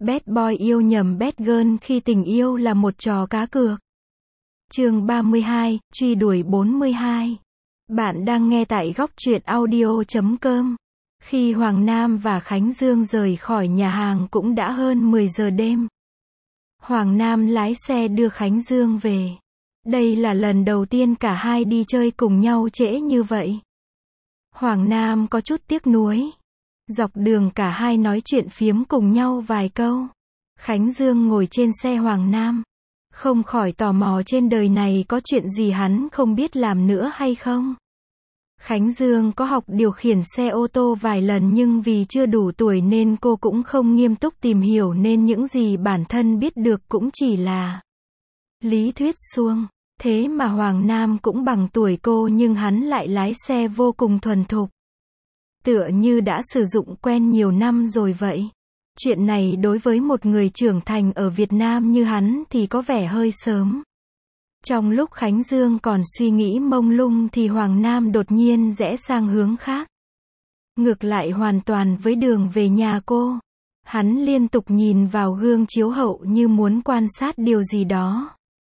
Bad boy yêu nhầm bad girl khi tình yêu là một trò cá cược. Chương 32, truy đuổi 42. Bạn đang nghe tại góc truyện audio.com. Khi Hoàng Nam và Khánh Dương rời khỏi nhà hàng cũng đã hơn 10 giờ đêm. Hoàng Nam lái xe đưa Khánh Dương về. Đây là lần đầu tiên cả hai đi chơi cùng nhau trễ như vậy. Hoàng Nam có chút tiếc nuối. Dọc đường cả hai nói chuyện phiếm cùng nhau vài câu. Khánh Dương ngồi trên xe Hoàng Nam. Không khỏi tò mò trên đời này có chuyện gì hắn không biết làm nữa hay không. Khánh Dương có học điều khiển xe ô tô vài lần nhưng vì chưa đủ tuổi nên cô cũng không nghiêm túc tìm hiểu nên những gì bản thân biết được cũng chỉ là lý thuyết suông. Thế mà Hoàng Nam cũng bằng tuổi cô nhưng hắn lại lái xe vô cùng thuần thục. Tựa như đã sử dụng quen nhiều năm rồi vậy. Chuyện này đối với một người trưởng thành ở Việt Nam như hắn thì có vẻ hơi sớm. Trong lúc Khánh Dương còn suy nghĩ mông lung thì Hoàng Nam đột nhiên rẽ sang hướng khác. Ngược lại hoàn toàn với đường về nhà cô. Hắn liên tục nhìn vào gương chiếu hậu như muốn quan sát điều gì đó.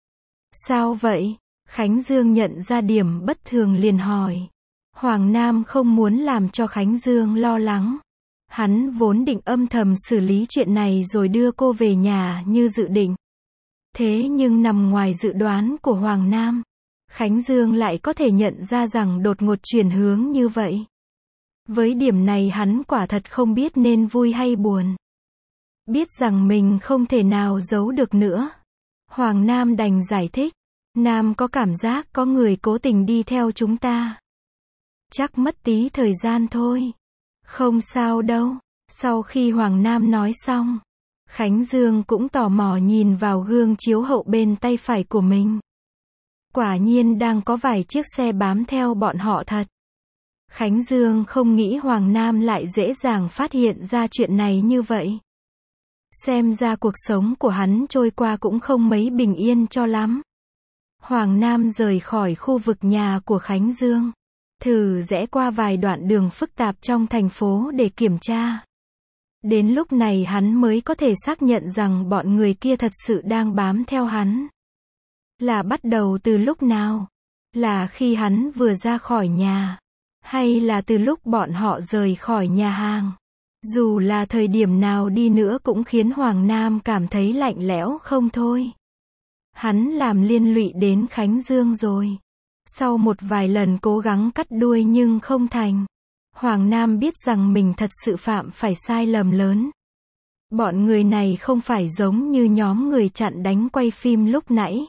Sao vậy? Khánh Dương nhận ra điểm bất thường liền hỏi. Hoàng Nam không muốn làm cho Khánh Dương lo lắng. Hắn vốn định âm thầm xử lý chuyện này rồi đưa cô về nhà như dự định. Thế nhưng nằm ngoài dự đoán của Hoàng Nam. Khánh Dương lại có thể nhận ra rằng đột ngột chuyển hướng như vậy. Với điểm này hắn quả thật không biết nên vui hay buồn. Biết rằng mình không thể nào giấu được nữa. Hoàng Nam đành giải thích. Nam có cảm giác có người cố tình đi theo chúng ta. Chắc mất tí thời gian thôi. Không sao đâu. Sau khi Hoàng Nam nói xong, Khánh Dương cũng tò mò nhìn vào gương chiếu hậu bên tay phải của mình. Quả nhiên đang có vài chiếc xe bám theo bọn họ thật. Khánh Dương không nghĩ Hoàng Nam lại dễ dàng phát hiện ra chuyện này như vậy. Xem ra cuộc sống của hắn trôi qua cũng không mấy bình yên cho lắm. Hoàng Nam rời khỏi khu vực nhà của Khánh Dương. Thử rẽ qua vài đoạn đường phức tạp trong thành phố để kiểm tra. Đến lúc này hắn mới có thể xác nhận rằng bọn người kia thật sự đang bám theo hắn. Là bắt đầu từ lúc nào? Là khi hắn vừa ra khỏi nhà? Hay là từ lúc bọn họ rời khỏi nhà hàng? Dù là thời điểm nào đi nữa cũng khiến Hoàng Nam cảm thấy lạnh lẽo không thôi. Hắn làm liên lụy đến Khánh Dương rồi. Sau một vài lần cố gắng cắt đuôi nhưng không thành. Hoàng Nam biết rằng mình thật sự phạm phải sai lầm lớn. Bọn người này không phải giống như nhóm người chặn đánh quay phim lúc nãy.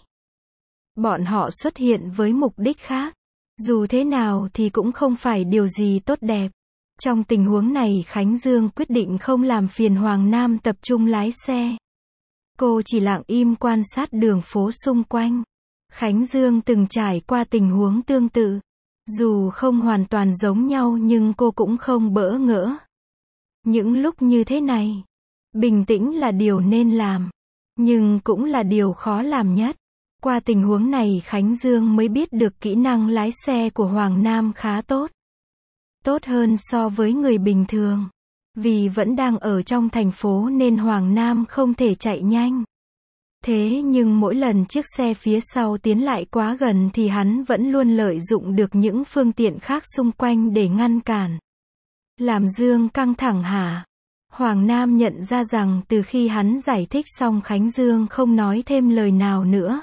Bọn họ xuất hiện với mục đích khác. Dù thế nào thì cũng không phải điều gì tốt đẹp. Trong tình huống này Khánh Dương quyết định không làm phiền Hoàng Nam tập trung lái xe. Cô chỉ lặng im quan sát đường phố xung quanh. Khánh Dương từng trải qua tình huống tương tự. Dù không hoàn toàn giống nhau nhưng cô cũng không bỡ ngỡ. Những lúc như thế này, bình tĩnh là điều nên làm. Nhưng cũng là điều khó làm nhất. Qua tình huống này Khánh Dương mới biết được kỹ năng lái xe của Hoàng Nam khá tốt. Tốt hơn so với người bình thường. Vì vẫn đang ở trong thành phố nên Hoàng Nam không thể chạy nhanh. Thế nhưng mỗi lần chiếc xe phía sau tiến lại quá gần thì hắn vẫn luôn lợi dụng được những phương tiện khác xung quanh để ngăn cản. Làm Dương căng thẳng hả? Hoàng Nam nhận ra rằng từ khi hắn giải thích xong Khánh Dương không nói thêm lời nào nữa.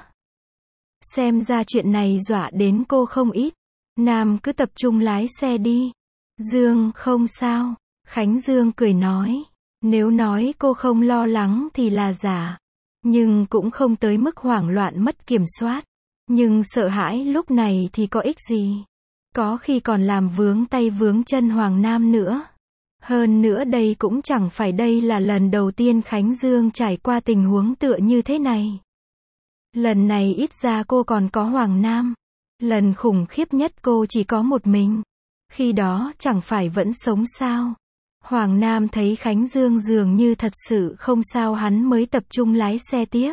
Xem ra chuyện này dọa đến cô không ít. Nam cứ tập trung lái xe đi. Dương không sao. Khánh Dương cười nói. Nếu nói cô không lo lắng thì là giả. Nhưng cũng không tới mức hoảng loạn mất kiểm soát. Nhưng sợ hãi lúc này thì có ích gì? Có khi còn làm vướng tay vướng chân Hoàng Nam nữa. Hơn nữa đây cũng chẳng phải đây là lần đầu tiên Khánh Dương trải qua tình huống tựa như thế này. Lần này ít ra cô còn có Hoàng Nam. Lần khủng khiếp nhất cô chỉ có một mình. Khi đó chẳng phải vẫn sống sao? Hoàng Nam thấy Khánh Dương dường như thật sự không sao hắn mới tập trung lái xe tiếp.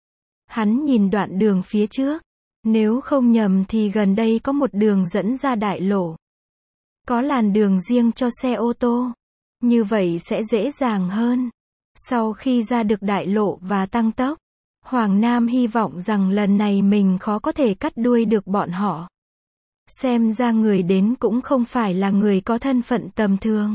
Hắn nhìn đoạn đường phía trước. Nếu không nhầm thì gần đây có một đường dẫn ra đại lộ. Có làn đường riêng cho xe ô tô. Như vậy sẽ dễ dàng hơn. Sau khi ra được đại lộ và tăng tốc, Hoàng Nam hy vọng rằng lần này mình khó có thể cắt đuôi được bọn họ. Xem ra người đến cũng không phải là người có thân phận tầm thường.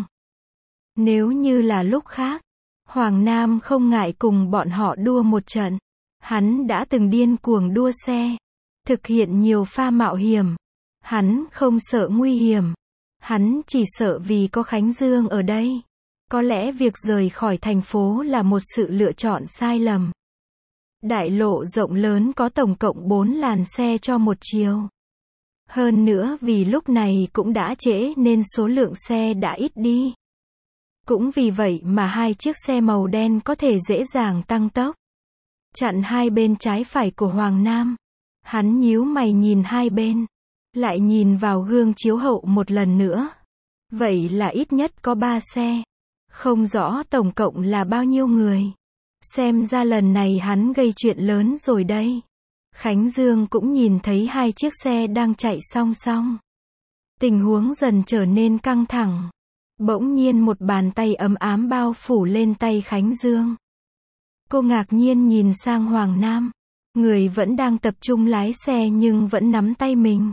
Nếu như là lúc khác, Hoàng Nam không ngại cùng bọn họ đua một trận. Hắn đã từng điên cuồng đua xe, thực hiện nhiều pha mạo hiểm. Hắn không sợ nguy hiểm. Hắn chỉ sợ vì có Khánh Dương ở đây. Có lẽ việc rời khỏi thành phố là một sự lựa chọn sai lầm. Đại lộ rộng lớn có tổng cộng 4 làn xe cho một chiều. Hơn nữa vì lúc này cũng đã trễ nên số lượng xe đã ít đi. Cũng vì vậy mà hai chiếc xe màu đen có thể dễ dàng tăng tốc, chặn hai bên trái phải của Hoàng Nam. Hắn nhíu mày nhìn hai bên, lại nhìn vào gương chiếu hậu một lần nữa. Vậy là ít nhất có 3 xe. Không rõ tổng cộng là bao nhiêu người. Xem ra lần này hắn gây chuyện lớn rồi đây. Khánh Dương cũng nhìn thấy hai chiếc xe đang chạy song song. Tình huống dần trở nên căng thẳng. Bỗng nhiên một bàn tay ấm ám bao phủ lên tay Khánh Dương. Cô ngạc nhiên nhìn sang Hoàng Nam. Người vẫn đang tập trung lái xe nhưng vẫn nắm tay mình.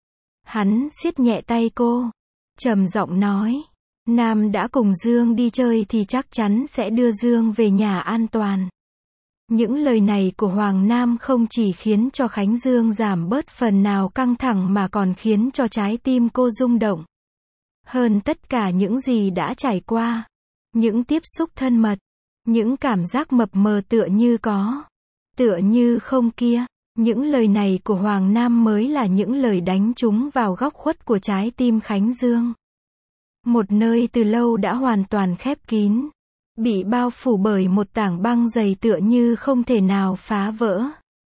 Hắn siết nhẹ tay cô, trầm giọng nói. Nam đã cùng Dương đi chơi thì chắc chắn sẽ đưa Dương về nhà an toàn. Những lời này của Hoàng Nam không chỉ khiến cho Khánh Dương giảm bớt phần nào căng thẳng mà còn khiến cho trái tim cô rung động. Hơn tất cả những gì đã trải qua, những tiếp xúc thân mật, những cảm giác mập mờ tựa như có, tựa như không kia, những lời này của Hoàng Nam mới là những lời đánh trúng vào góc khuất của trái tim Khánh Dương. Một nơi từ lâu đã hoàn toàn khép kín, bị bao phủ bởi một tảng băng dày tựa như không thể nào phá vỡ.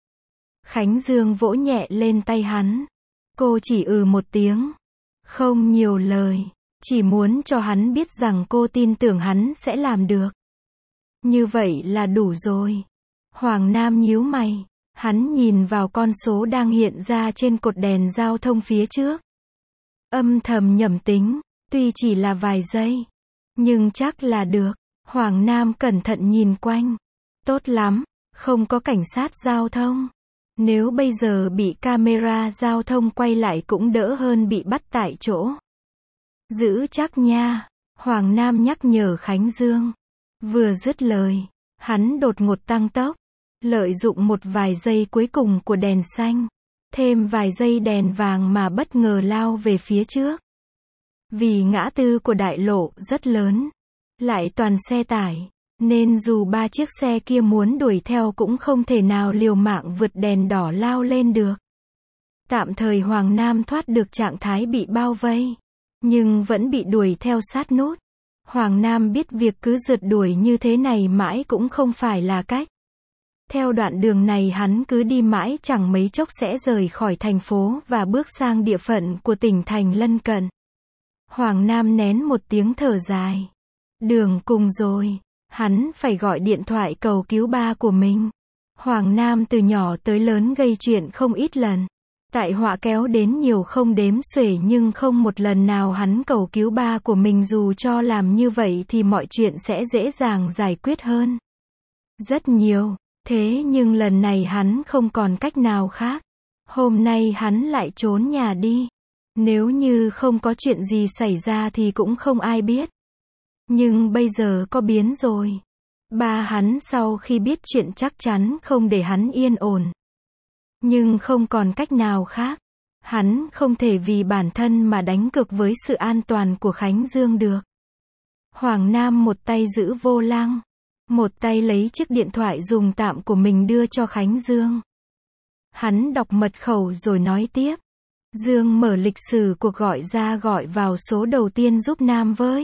Khánh Dương vỗ nhẹ lên tay hắn. Cô chỉ một tiếng. Không nhiều lời, chỉ muốn cho hắn biết rằng cô tin tưởng hắn sẽ làm được. Như vậy là đủ rồi. Hoàng Nam nhíu mày, hắn nhìn vào con số đang hiện ra trên cột đèn giao thông phía trước. Âm thầm nhẩm tính, tuy chỉ là vài giây, nhưng chắc là được. Hoàng Nam cẩn thận nhìn quanh. Tốt lắm, không có cảnh sát giao thông. Nếu bây giờ bị camera giao thông quay lại cũng đỡ hơn bị bắt tại chỗ. Giữ chắc nha, Hoàng Nam nhắc nhở Khánh Dương. Vừa dứt lời, hắn đột ngột tăng tốc, lợi dụng một vài giây cuối cùng của đèn xanh, thêm vài giây đèn vàng mà bất ngờ lao về phía trước. Vì ngã tư của đại lộ rất lớn, lại toàn xe tải, nên dù 3 chiếc xe kia muốn đuổi theo cũng không thể nào liều mạng vượt đèn đỏ lao lên được. Tạm thời Hoàng Nam thoát được trạng thái bị bao vây, nhưng vẫn bị đuổi theo sát nút. Hoàng Nam biết việc cứ rượt đuổi như thế này mãi cũng không phải là cách. Theo đoạn đường này hắn cứ đi mãi chẳng mấy chốc sẽ rời khỏi thành phố và bước sang địa phận của tỉnh thành lân cận. Hoàng Nam nén một tiếng thở dài. Đường cùng rồi, hắn phải gọi điện thoại cầu cứu ba của mình. Hoàng Nam từ nhỏ tới lớn gây chuyện không ít lần. Tại họa kéo đến nhiều không đếm xuể nhưng không một lần nào hắn cầu cứu ba của mình, dù cho làm như vậy thì mọi chuyện sẽ dễ dàng giải quyết hơn. Rất nhiều, thế nhưng lần này hắn không còn cách nào khác. Hôm nay hắn lại trốn nhà đi. Nếu như không có chuyện gì xảy ra thì cũng không ai biết. Nhưng bây giờ có biến rồi. Ba hắn sau khi biết chuyện chắc chắn không để hắn yên ổn. Nhưng không còn cách nào khác. Hắn không thể vì bản thân mà đánh cược với sự an toàn của Khánh Dương được. Hoàng Nam một tay giữ vô lăng, một tay lấy chiếc điện thoại dùng tạm của mình đưa cho Khánh Dương. Hắn đọc mật khẩu rồi nói tiếp. Dương mở lịch sử cuộc gọi ra, gọi vào số đầu tiên giúp Nam với.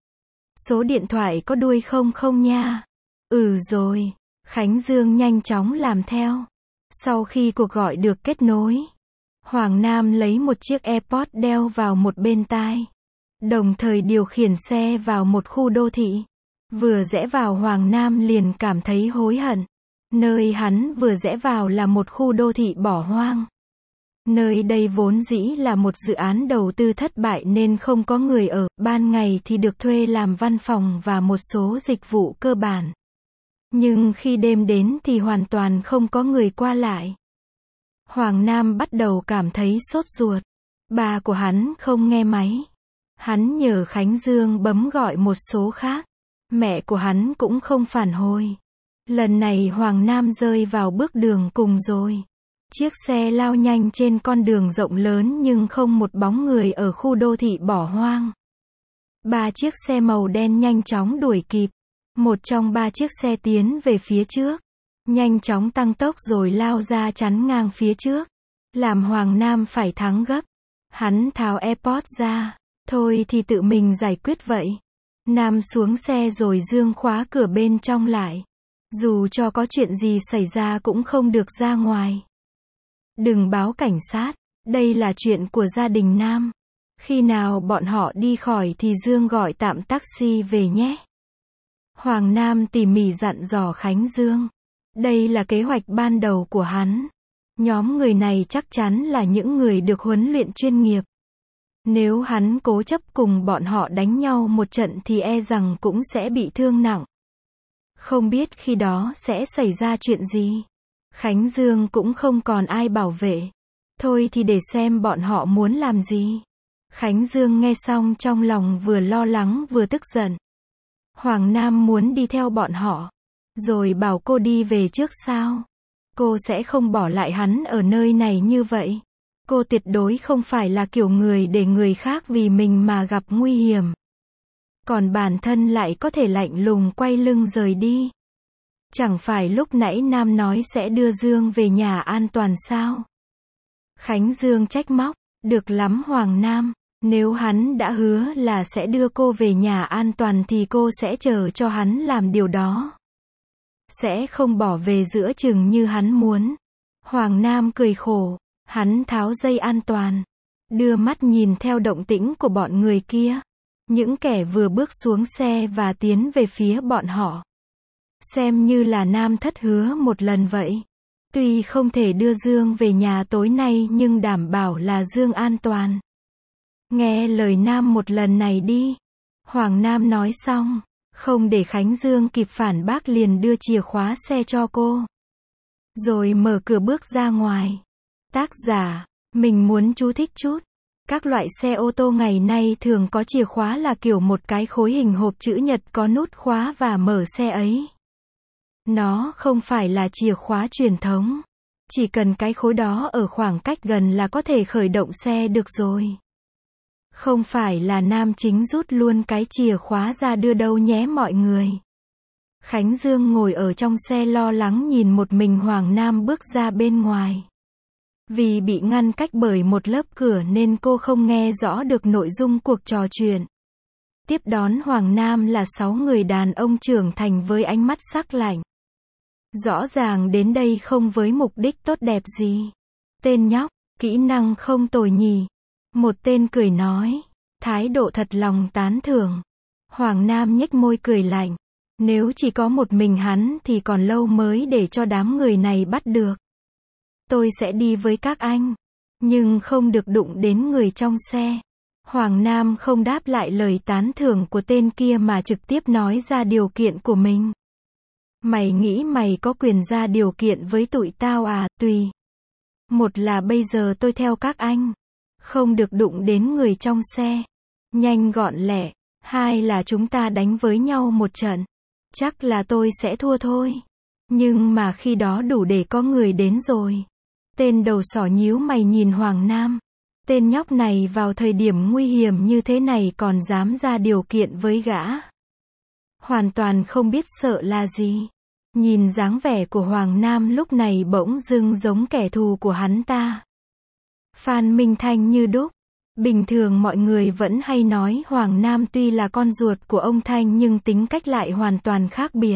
Số điện thoại có đuôi 00 nha. Rồi. Khánh Dương nhanh chóng làm theo. Sau khi cuộc gọi được kết nối, Hoàng Nam lấy một chiếc AirPod đeo vào một bên tai, đồng thời điều khiển xe vào một khu đô thị. Vừa rẽ vào Hoàng Nam liền cảm thấy hối hận. Nơi hắn vừa rẽ vào là một khu đô thị bỏ hoang. Nơi đây vốn dĩ là một dự án đầu tư thất bại nên không có người ở, ban ngày thì được thuê làm văn phòng và một số dịch vụ cơ bản. Nhưng khi đêm đến thì hoàn toàn không có người qua lại. Hoàng Nam bắt đầu cảm thấy sốt ruột. Ba của hắn không nghe máy. Hắn nhờ Khánh Dương bấm gọi một số khác. Mẹ của hắn cũng không phản hồi. Lần này Hoàng Nam rơi vào bước đường cùng rồi. Chiếc xe lao nhanh trên con đường rộng lớn nhưng không một bóng người ở khu đô thị bỏ hoang. 3 chiếc xe màu đen nhanh chóng đuổi kịp. Một trong 3 chiếc xe tiến về phía trước. Nhanh chóng tăng tốc rồi lao ra chắn ngang phía trước. Làm Hoàng Nam phải thắng gấp. Hắn tháo AirPods ra. Thôi thì tự mình giải quyết vậy. Nam xuống xe rồi giương khóa cửa bên trong lại. Dù cho có chuyện gì xảy ra cũng không được ra ngoài. Đừng báo cảnh sát. Đây là chuyện của gia đình Nam. Khi nào bọn họ đi khỏi thì Dương gọi tạm taxi về nhé. Hoàng Nam tỉ mỉ dặn dò Khánh Dương. Đây là kế hoạch ban đầu của hắn. Nhóm người này chắc chắn là những người được huấn luyện chuyên nghiệp. Nếu hắn cố chấp cùng bọn họ đánh nhau một trận thì e rằng cũng sẽ bị thương nặng. Không biết khi đó sẽ xảy ra chuyện gì. Khánh Dương cũng không còn ai bảo vệ. Thôi thì để xem bọn họ muốn làm gì. Khánh Dương nghe xong trong lòng vừa lo lắng vừa tức giận. Hoàng Nam muốn đi theo bọn họ. Rồi bảo cô đi về trước sao? Cô sẽ không bỏ lại hắn ở nơi này như vậy. Cô tuyệt đối không phải là kiểu người để người khác vì mình mà gặp nguy hiểm. Còn bản thân lại có thể lạnh lùng quay lưng rời đi. Chẳng phải lúc nãy Nam nói sẽ đưa Dương về nhà an toàn sao? Khánh Dương trách móc. Được lắm Hoàng Nam. Nếu hắn đã hứa là sẽ đưa cô về nhà an toàn thì cô sẽ chờ cho hắn làm điều đó. Sẽ không bỏ về giữa chừng như hắn muốn. Hoàng Nam cười khổ. Hắn tháo dây an toàn. Đưa mắt nhìn theo động tĩnh của bọn người kia. Những kẻ vừa bước xuống xe và tiến về phía bọn họ. Xem như là Nam thất hứa một lần vậy. Tuy không thể đưa Dương về nhà tối nay nhưng đảm bảo là Dương an toàn. Nghe lời Nam một lần này đi. Hoàng Nam nói xong. Không để Khánh Dương kịp phản bác liền đưa chìa khóa xe cho cô. Rồi mở cửa bước ra ngoài. Tác giả, mình muốn chú thích chút. Các loại xe ô tô ngày nay thường có chìa khóa là kiểu một cái khối hình hộp chữ nhật có nút khóa và mở xe ấy. Nó không phải là chìa khóa truyền thống. Chỉ cần cái khối đó ở khoảng cách gần là có thể khởi động xe được rồi. Không phải là Nam chính rút luôn cái chìa khóa ra đưa đâu nhé mọi người. Khánh Dương ngồi ở trong xe lo lắng nhìn một mình Hoàng Nam bước ra bên ngoài. Vì bị ngăn cách bởi một lớp cửa nên cô không nghe rõ được nội dung cuộc trò chuyện. Tiếp đón Hoàng Nam là 6 người đàn ông trưởng thành với ánh mắt sắc lạnh. Rõ ràng đến đây không với mục đích tốt đẹp gì. Tên nhóc, kỹ năng không tồi nhỉ. Một tên cười nói. Thái độ thật lòng tán thưởng. Hoàng Nam nhếch môi cười lạnh. Nếu chỉ có một mình hắn thì còn lâu mới để cho đám người này bắt được. Tôi sẽ đi với các anh. Nhưng không được đụng đến người trong xe. Hoàng Nam không đáp lại lời tán thưởng của tên kia mà trực tiếp nói ra điều kiện của mình. Mày nghĩ mày có quyền ra điều kiện với tụi tao à? Tùy. Một là bây giờ tôi theo các anh. Không được đụng đến người trong xe. Nhanh gọn lẹ. 2 là chúng ta đánh với nhau một trận. Chắc là tôi sẽ thua thôi. Nhưng mà khi đó đủ để có người đến rồi. Tên đầu sỏ nhíu mày nhìn Hoàng Nam. Tên nhóc này vào thời điểm nguy hiểm như thế này còn dám ra điều kiện với gã. Hoàn toàn không biết sợ là gì. Nhìn dáng vẻ của Hoàng Nam lúc này bỗng dưng giống kẻ thù của hắn ta. Phan Minh Thanh như đúc. Bình thường mọi người vẫn hay nói Hoàng Nam tuy là con ruột của ông Thanh nhưng tính cách lại hoàn toàn khác biệt.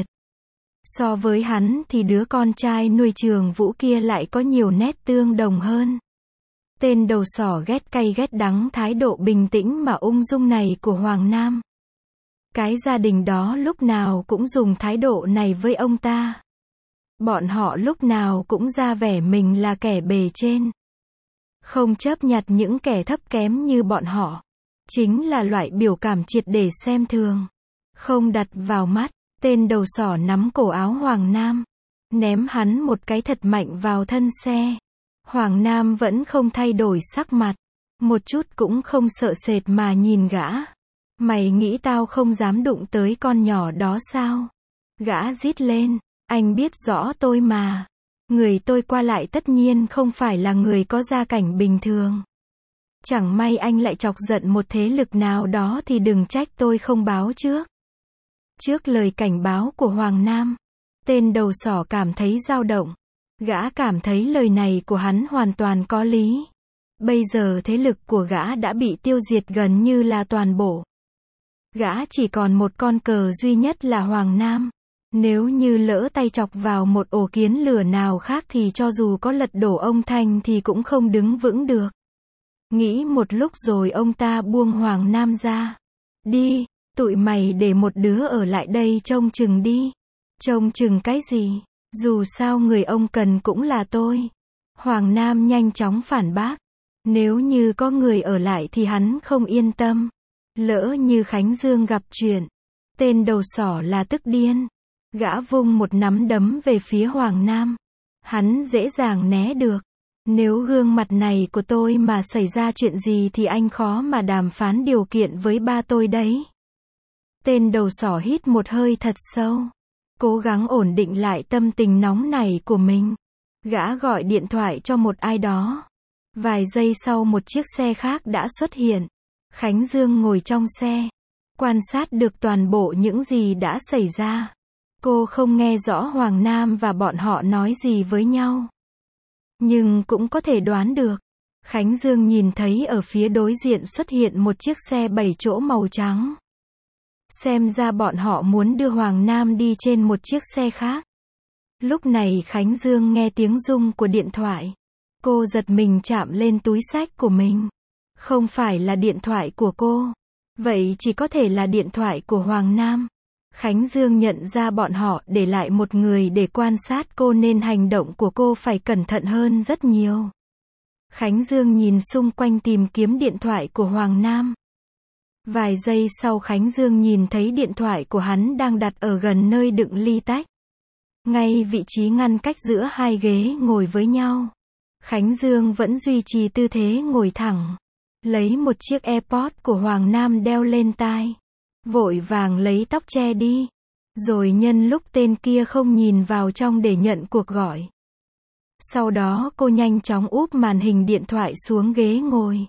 So với hắn thì đứa con trai nuôi Trường Vũ kia lại có nhiều nét tương đồng hơn. Tên đầu sỏ ghét cay ghét đắng thái độ bình tĩnh mà ung dung này của Hoàng Nam. Cái gia đình đó lúc nào cũng dùng thái độ này với ông ta. Bọn họ lúc nào cũng ra vẻ mình là kẻ bề trên. Không chấp nhặt những kẻ thấp kém như bọn họ. Chính là loại biểu cảm triệt để xem thường. Không đặt vào mắt. Tên đầu sỏ nắm cổ áo Hoàng Nam. Ném hắn một cái thật mạnh vào thân xe. Hoàng Nam vẫn không thay đổi sắc mặt. Một chút cũng không sợ sệt mà nhìn gã. Mày nghĩ tao không dám đụng tới con nhỏ đó sao? Gã rít lên. Anh biết rõ tôi mà. Người tôi qua lại tất nhiên không phải là người có gia cảnh bình thường. Chẳng may anh lại chọc giận một thế lực nào đó thì đừng trách tôi không báo trước. Trước lời cảnh báo của Hoàng Nam, tên đầu sỏ cảm thấy dao động. Gã cảm thấy lời này của hắn hoàn toàn có lý. Bây giờ thế lực của gã đã bị tiêu diệt gần như là toàn bộ. Gã chỉ còn một con cờ duy nhất là Hoàng Nam. Nếu như lỡ tay chọc vào một ổ kiến lửa nào khác thì cho dù có lật đổ ông Thanh thì cũng không đứng vững được. Nghĩ một lúc rồi ông ta buông Hoàng Nam ra. Đi, tụi mày để một đứa ở lại đây trông chừng đi. Trông chừng cái gì? Dù sao người ông cần cũng là tôi. Hoàng Nam nhanh chóng phản bác. Nếu như có người ở lại thì hắn không yên tâm. Lỡ như Khánh Dương gặp chuyện. Tên đầu sỏ là tức điên. Gã vung một nắm đấm về phía Hoàng Nam. Hắn dễ dàng né được. Nếu gương mặt này của tôi mà xảy ra chuyện gì thì anh khó mà đàm phán điều kiện với ba tôi đấy. Tên đầu sỏ hít một hơi thật sâu. Cố gắng ổn định lại tâm tình nóng nảy của mình. Gã gọi điện thoại cho một ai đó. Vài giây sau một chiếc xe khác đã xuất hiện. Khánh Dương ngồi trong xe. Quan sát được toàn bộ những gì đã xảy ra. Cô không nghe rõ Hoàng Nam và bọn họ nói gì với nhau. Nhưng cũng có thể đoán được. Khánh Dương nhìn thấy ở phía đối diện xuất hiện một chiếc xe 7 chỗ màu trắng. Xem ra bọn họ muốn đưa Hoàng Nam đi trên một chiếc xe khác. Lúc này Khánh Dương nghe tiếng rung của điện thoại. Cô giật mình chạm lên túi xách của mình. Không phải là điện thoại của cô. Vậy chỉ có thể là điện thoại của Hoàng Nam. Khánh Dương nhận ra bọn họ để lại một người để quan sát cô nên hành động của cô phải cẩn thận hơn rất nhiều. Khánh Dương nhìn xung quanh tìm kiếm điện thoại của Hoàng Nam. Vài giây sau Khánh Dương nhìn thấy điện thoại của hắn đang đặt ở gần nơi đựng ly tách. Ngay vị trí ngăn cách giữa hai ghế ngồi với nhau. Khánh Dương vẫn duy trì tư thế ngồi thẳng. Lấy một chiếc AirPod của Hoàng Nam đeo lên tai. Vội vàng lấy tóc che đi. Rồi nhân lúc tên kia không nhìn vào trong để nhận cuộc gọi. Sau đó cô nhanh chóng úp màn hình điện thoại xuống ghế ngồi.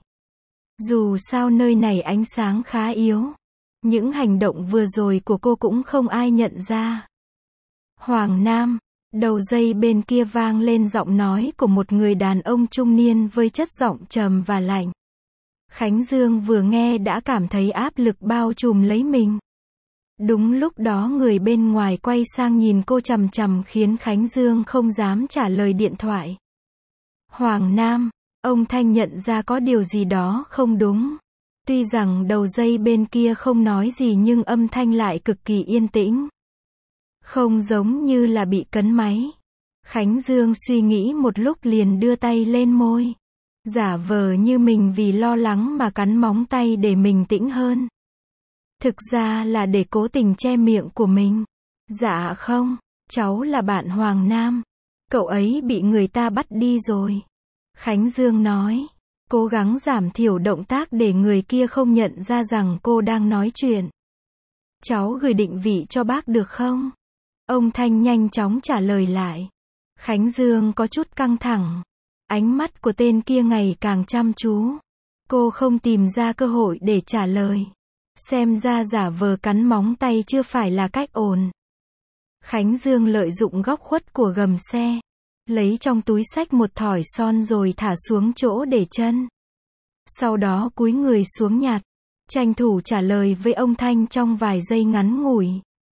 Dù sao nơi này ánh sáng khá yếu. Những hành động vừa rồi của cô cũng không ai nhận ra. Hoàng Nam. Đầu dây bên kia vang lên giọng nói của một người đàn ông trung niên với chất giọng trầm và lạnh. Khánh Dương vừa nghe đã cảm thấy áp lực bao trùm lấy mình. Đúng lúc đó người bên ngoài quay sang nhìn cô chằm chằm khiến Khánh Dương không dám trả lời điện thoại. Hoàng Nam, ông Thanh nhận ra có điều gì đó không đúng. Tuy rằng đầu dây bên kia không nói gì nhưng âm thanh lại cực kỳ yên tĩnh. Không giống như là bị cấn máy. Khánh Dương suy nghĩ một lúc liền đưa tay lên môi. Giả vờ như mình vì lo lắng mà cắn móng tay để mình tĩnh hơn. Thực ra là để cố tình che miệng của mình. Dạ không, cháu là bạn Hoàng Nam. Cậu ấy bị người ta bắt đi rồi. Khánh Dương nói. Cố gắng giảm thiểu động tác để người kia không nhận ra rằng cô đang nói chuyện. Cháu gửi định vị cho bác được không? Ông Thanh nhanh chóng trả lời lại. Khánh Dương có chút căng thẳng. Ánh mắt của tên kia ngày càng chăm chú. Cô không tìm ra cơ hội để trả lời. Xem ra giả vờ cắn móng tay chưa phải là cách ổn. Khánh Dương lợi dụng góc khuất của gầm xe. Lấy trong túi xách một thỏi son rồi thả xuống chỗ để chân. Sau đó cúi người xuống nhặt. Tranh thủ trả lời với ông Thanh trong vài giây ngắn ngủi.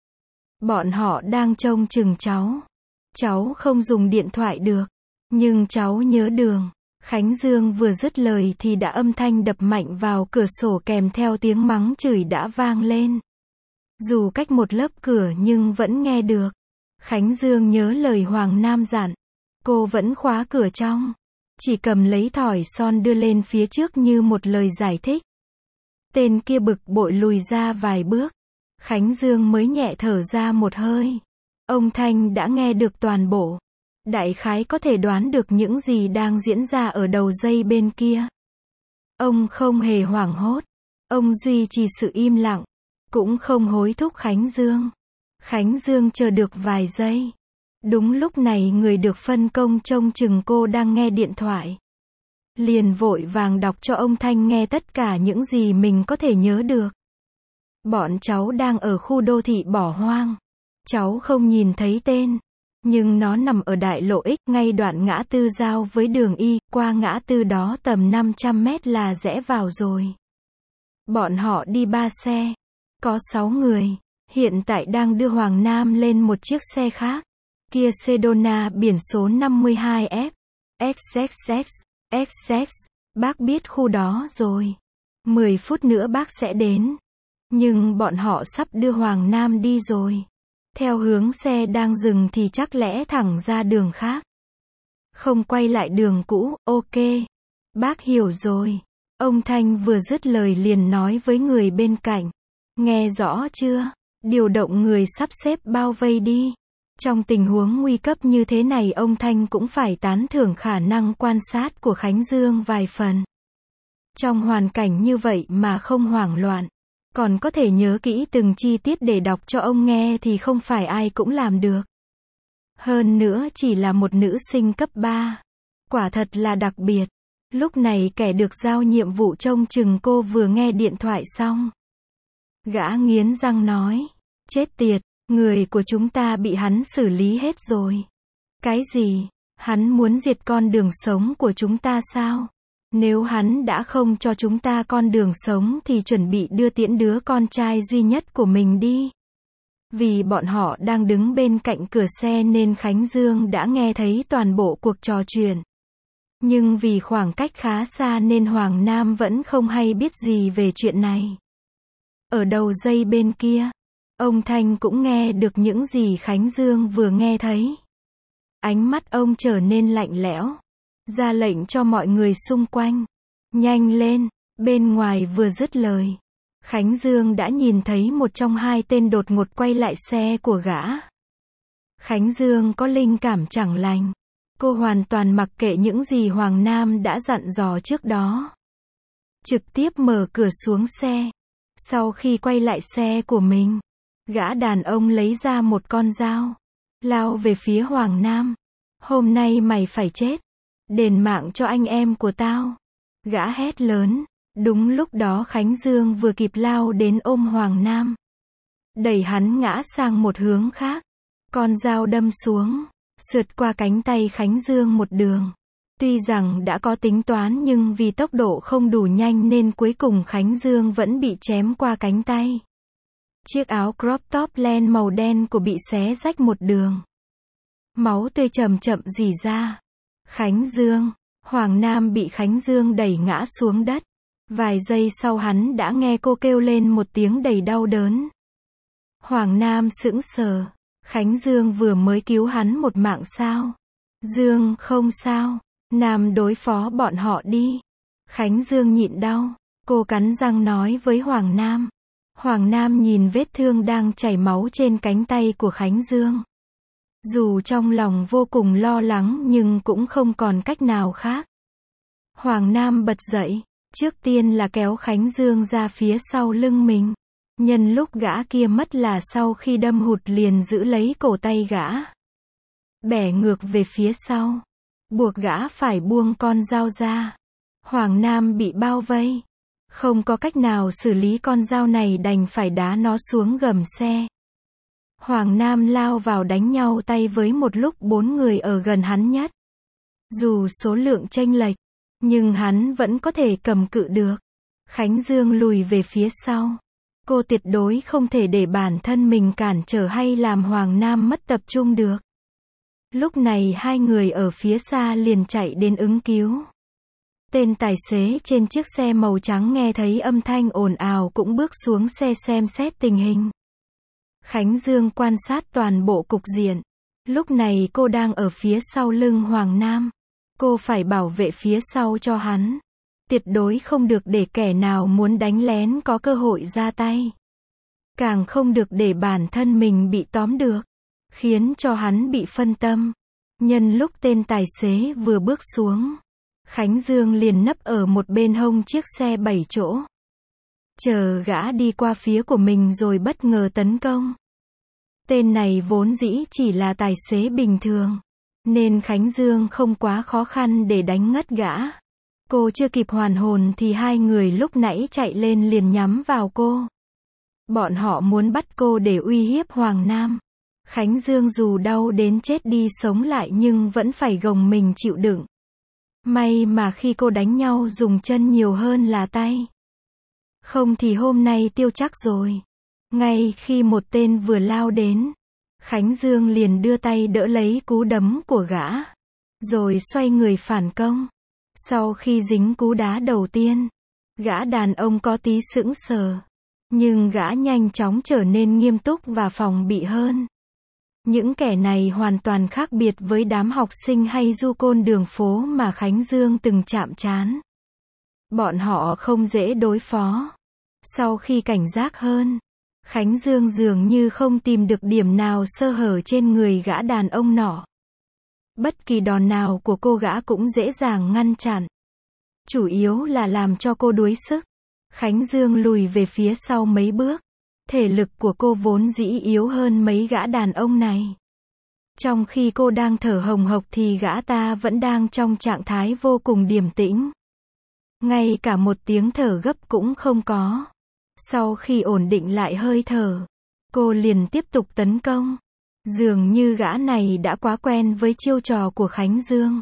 Bọn họ đang trông chừng cháu. Cháu không dùng điện thoại được. Nhưng cháu nhớ đường. Khánh Dương vừa dứt lời thì đã âm thanh đập mạnh vào cửa sổ kèm theo tiếng mắng chửi đã vang lên. Dù cách một lớp cửa nhưng vẫn nghe được. Khánh Dương nhớ lời Hoàng Nam dặn. Cô vẫn khóa cửa trong. chỉ cầm lấy thỏi son đưa lên phía trước như một lời giải thích. Tên kia bực bội lùi ra vài bước. Khánh Dương mới nhẹ thở ra một hơi. Ông Thanh đã nghe được toàn bộ. Đại khái có thể đoán được những gì đang diễn ra ở đầu dây bên kia. Ông không hề hoảng hốt. Ông duy trì sự im lặng. Cũng không hối thúc Khánh Dương. Khánh Dương chờ được vài giây. Đúng lúc này người được phân công trông chừng cô đang nghe điện thoại. Liền vội vàng đọc cho ông Thanh nghe tất cả những gì mình có thể nhớ được. Bọn cháu đang ở khu đô thị bỏ hoang. Cháu không nhìn thấy tên. Nhưng nó nằm ở đại lộ X, ngay đoạn ngã tư giao với đường Y, qua ngã tư đó tầm 500 mét là rẽ vào rồi. Bọn họ đi 3 xe. Có 6 người. Hiện tại đang đưa Hoàng Nam lên một chiếc xe khác. Kia Sedona biển số 52F. XXX. XX. Bác biết khu đó rồi. 10 phút nữa bác sẽ đến. Nhưng bọn họ sắp đưa Hoàng Nam đi rồi. Theo hướng xe đang dừng thì chắc lẽ thẳng ra đường khác. Không quay lại đường cũ, ok. Bác hiểu rồi. Ông Thanh vừa dứt lời liền nói với người bên cạnh. Nghe rõ chưa? Điều động người sắp xếp bao vây đi. Trong tình huống nguy cấp như thế này ông Thanh cũng phải tán thưởng khả năng quan sát của Khánh Dương vài phần. Trong hoàn cảnh như vậy mà không hoảng loạn, còn có thể nhớ kỹ từng chi tiết để đọc cho ông nghe thì không phải ai cũng làm được. Hơn nữa chỉ là một nữ sinh cấp 3. Quả thật là đặc biệt. Lúc này kẻ được giao nhiệm vụ trông chừng cô vừa nghe điện thoại xong. Gã nghiến răng nói. Chết tiệt, người của chúng ta bị hắn xử lý hết rồi. Cái gì? Hắn muốn diệt con đường sống của chúng ta sao? Nếu hắn đã không cho chúng ta con đường sống thì chuẩn bị đưa tiễn đứa con trai duy nhất của mình đi. Vì bọn họ đang đứng bên cạnh cửa xe nên Khánh Dương đã nghe thấy toàn bộ cuộc trò chuyện. Nhưng vì khoảng cách khá xa nên Hoàng Nam vẫn không hay biết gì về chuyện này. Ở đầu dây bên kia, ông Thanh cũng nghe được những gì Khánh Dương vừa nghe thấy. Ánh mắt ông trở nên lạnh lẽo. Ra lệnh cho mọi người xung quanh. Nhanh lên, bên ngoài vừa dứt lời. Khánh Dương đã nhìn thấy một trong hai tên đột ngột quay lại xe của gã. Khánh Dương có linh cảm chẳng lành. Cô hoàn toàn mặc kệ những gì Hoàng Nam đã dặn dò trước đó. Trực tiếp mở cửa xuống xe. Sau khi quay lại xe của mình, gã đàn ông lấy ra một con dao. Lao về phía Hoàng Nam. Hôm nay mày phải chết. Đền mạng cho anh em của tao. Gã hét lớn. Đúng lúc đó Khánh Dương vừa kịp lao đến ôm Hoàng Nam. Đẩy hắn ngã sang một hướng khác. Con dao đâm xuống. Sượt qua cánh tay Khánh Dương một đường. Tuy rằng đã có tính toán nhưng vì tốc độ không đủ nhanh nên cuối cùng Khánh Dương vẫn bị chém qua cánh tay. Chiếc áo crop top len màu đen của bị xé rách một đường. Máu tươi chậm chậm rỉ ra. Khánh Dương, Hoàng Nam bị Khánh Dương đẩy ngã xuống đất. Vài giây sau hắn đã nghe cô kêu lên một tiếng đầy đau đớn. Hoàng Nam sững sờ. Khánh Dương vừa mới cứu hắn một mạng sao? Dương, không sao. Nam đối phó bọn họ đi. Khánh Dương nhịn đau. Cô cắn răng nói với Hoàng Nam. Hoàng Nam nhìn vết thương đang chảy máu trên cánh tay của Khánh Dương. Dù trong lòng vô cùng lo lắng nhưng cũng không còn cách nào khác. Hoàng Nam bật dậy. Trước tiên là kéo Khánh Dương ra phía sau lưng mình. Nhân lúc gã kia mất là sau khi đâm hụt liền giữ lấy cổ tay gã. Bẻ ngược về phía sau. Buộc gã phải buông con dao ra. Hoàng Nam bị bao vây. Không có cách nào xử lý con dao này đành phải đá nó xuống gầm xe. Hoàng Nam lao vào đánh nhau tay với một lúc 4 người ở gần hắn nhất. Dù số lượng chênh lệch, nhưng hắn vẫn có thể cầm cự được. Khánh Dương lùi về phía sau. Cô tuyệt đối không thể để bản thân mình cản trở hay làm Hoàng Nam mất tập trung được. Lúc này hai người ở phía xa liền chạy đến ứng cứu. Tên tài xế trên chiếc xe màu trắng nghe thấy âm thanh ồn ào cũng bước xuống xe xem xét tình hình. Khánh Dương quan sát toàn bộ cục diện. Lúc này cô đang ở phía sau lưng Hoàng Nam. Cô phải bảo vệ phía sau cho hắn. Tuyệt đối không được để kẻ nào muốn đánh lén có cơ hội ra tay. Càng không được để bản thân mình bị tóm được, khiến cho hắn bị phân tâm. Nhân lúc tên tài xế vừa bước xuống, Khánh Dương liền nấp ở một bên hông chiếc xe 7 chỗ. Chờ gã đi qua phía của mình rồi bất ngờ tấn công. Tên này vốn dĩ chỉ là tài xế bình thường, nên Khánh Dương không quá khó khăn để đánh ngất gã. Cô chưa kịp hoàn hồn thì hai người lúc nãy chạy lên liền nhắm vào cô. Bọn họ muốn bắt cô để uy hiếp Hoàng Nam. Khánh Dương dù đau đến chết đi sống lại nhưng vẫn phải gồng mình chịu đựng. May mà khi cô đánh nhau dùng chân nhiều hơn là tay. Không thì hôm nay tiêu chắc rồi. Ngay khi một tên vừa lao đến, Khánh Dương liền đưa tay đỡ lấy cú đấm của gã, rồi xoay người phản công. Sau khi dính cú đá đầu tiên, gã đàn ông có tí sững sờ, nhưng gã nhanh chóng trở nên nghiêm túc và phòng bị hơn. Những kẻ này hoàn toàn khác biệt với đám học sinh hay du côn đường phố mà Khánh Dương từng chạm trán. Bọn họ không dễ đối phó. Sau khi cảnh giác hơn, Khánh Dương dường như không tìm được điểm nào sơ hở trên người gã đàn ông nọ. Bất kỳ đòn nào của cô gã cũng dễ dàng ngăn chặn. Chủ yếu là làm cho cô đuối sức. Khánh Dương lùi về phía sau mấy bước. Thể lực của cô vốn dĩ yếu hơn mấy gã đàn ông này. Trong khi cô đang thở hồng hộc thì gã ta vẫn đang trong trạng thái vô cùng điềm tĩnh. Ngay cả một tiếng thở gấp cũng không có. Sau khi ổn định lại hơi thở, cô liền tiếp tục tấn công. Dường như gã này đã quá quen với chiêu trò của Khánh Dương.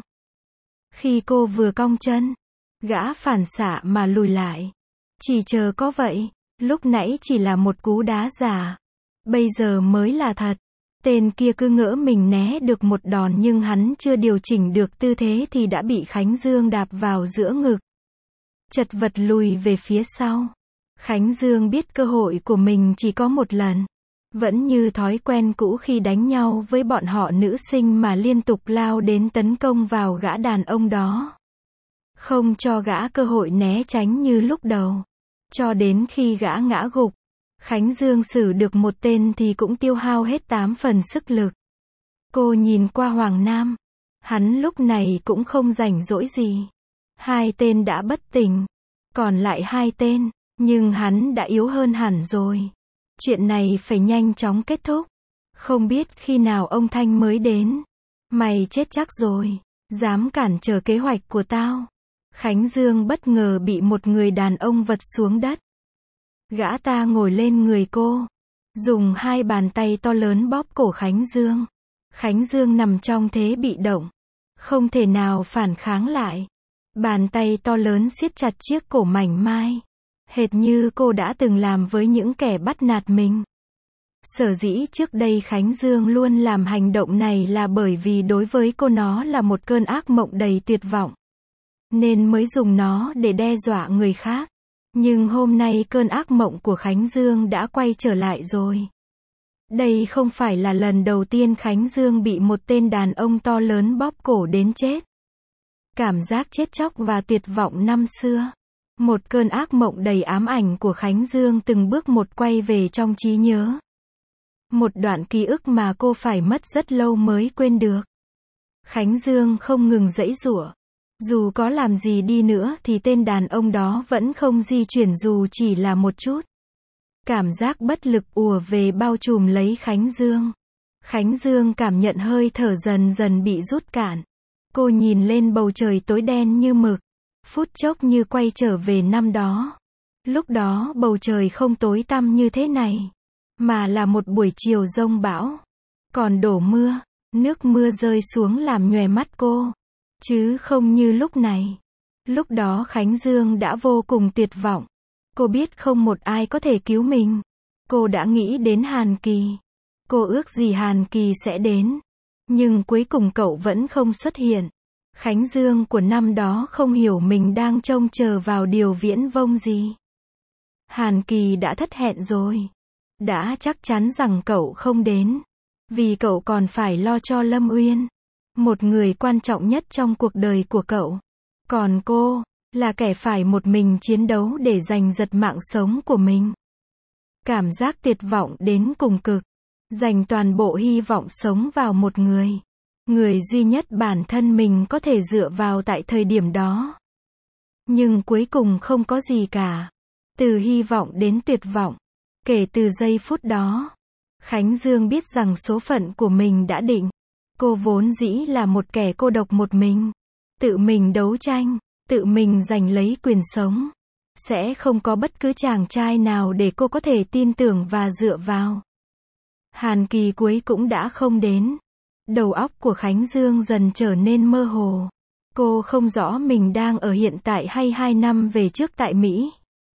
Khi cô vừa cong chân, gã phản xạ mà lùi lại. Chỉ chờ có vậy, lúc nãy chỉ là một cú đá giả. Bây giờ mới là thật. Tên kia cứ ngỡ mình né được một đòn nhưng hắn chưa điều chỉnh được tư thế thì đã bị Khánh Dương đạp vào giữa ngực. Chật vật lùi về phía sau. Khánh Dương biết cơ hội của mình chỉ có một lần. Vẫn như thói quen cũ khi đánh nhau với bọn họ nữ sinh mà liên tục lao đến tấn công vào gã đàn ông đó. Không cho gã cơ hội né tránh như lúc đầu. Cho đến khi gã ngã gục, Khánh Dương xử được một tên thì cũng tiêu hao hết 8 phần sức lực. Cô nhìn qua Hoàng Nam. Hắn lúc này cũng không rảnh rỗi gì. 2 tên đã bất tỉnh. Còn lại 2 tên, nhưng hắn đã yếu hơn hẳn rồi. Chuyện này phải nhanh chóng kết thúc. Không biết khi nào ông Thanh mới đến. Mày chết chắc rồi. Dám cản trở kế hoạch của tao. Khánh Dương bất ngờ bị một người đàn ông vật xuống đất. Gã ta ngồi lên người cô, dùng 2 bàn tay to lớn bóp cổ Khánh Dương. Khánh Dương nằm trong thế bị động, không thể nào phản kháng lại. Bàn tay to lớn siết chặt chiếc cổ mảnh mai, hệt như cô đã từng làm với những kẻ bắt nạt mình. Sở dĩ trước đây Khánh Dương luôn làm hành động này là bởi vì đối với cô nó là một cơn ác mộng đầy tuyệt vọng. Nên mới dùng nó để đe dọa người khác. Nhưng hôm nay cơn ác mộng của Khánh Dương đã quay trở lại rồi. Đây không phải là lần đầu tiên Khánh Dương bị một tên đàn ông to lớn bóp cổ đến chết. Cảm giác chết chóc và tuyệt vọng năm xưa. Một cơn ác mộng đầy ám ảnh của Khánh Dương từng bước một quay về trong trí nhớ. Một đoạn ký ức mà cô phải mất rất lâu mới quên được. Khánh Dương không ngừng giãy giụa. Dù có làm gì đi nữa thì tên đàn ông đó vẫn không di chuyển dù chỉ là một chút. Cảm giác bất lực ùa về bao trùm lấy Khánh Dương. Khánh Dương cảm nhận hơi thở dần dần bị rút cạn. Cô nhìn lên bầu trời tối đen như mực. Phút chốc như quay trở về năm đó. Lúc đó bầu trời không tối tăm như thế này, mà là một buổi chiều giông bão. Còn đổ mưa, nước mưa rơi xuống làm nhòe mắt cô. Chứ không như lúc này. Lúc đó Khánh Dương đã vô cùng tuyệt vọng. Cô biết không một ai có thể cứu mình. Cô đã nghĩ đến Hàn Kỳ. Cô ước gì Hàn Kỳ sẽ đến. Nhưng cuối cùng cậu vẫn không xuất hiện. Khánh Dương của năm đó không hiểu mình đang trông chờ vào điều viễn vông gì. Hàn Kỳ đã thất hẹn rồi. Đã chắc chắn rằng cậu không đến. Vì cậu còn phải lo cho Lâm Uyên. Một người quan trọng nhất trong cuộc đời của cậu. Còn cô, là kẻ phải một mình chiến đấu để giành giật mạng sống của mình. Cảm giác tuyệt vọng đến cùng cực. Dành toàn bộ hy vọng sống vào một người. Người duy nhất bản thân mình có thể dựa vào tại thời điểm đó. Nhưng cuối cùng không có gì cả. Từ hy vọng đến tuyệt vọng. Kể từ giây phút đó, Khánh Dương biết rằng số phận của mình đã định. Cô vốn dĩ là một kẻ cô độc một mình. Tự mình đấu tranh, tự mình giành lấy quyền sống. Sẽ không có bất cứ chàng trai nào để cô có thể tin tưởng và dựa vào. Hàn Kỳ cuối cũng đã không đến. Đầu óc của Khánh Dương dần trở nên mơ hồ. Cô không rõ mình đang ở hiện tại hay 2 năm về trước tại Mỹ.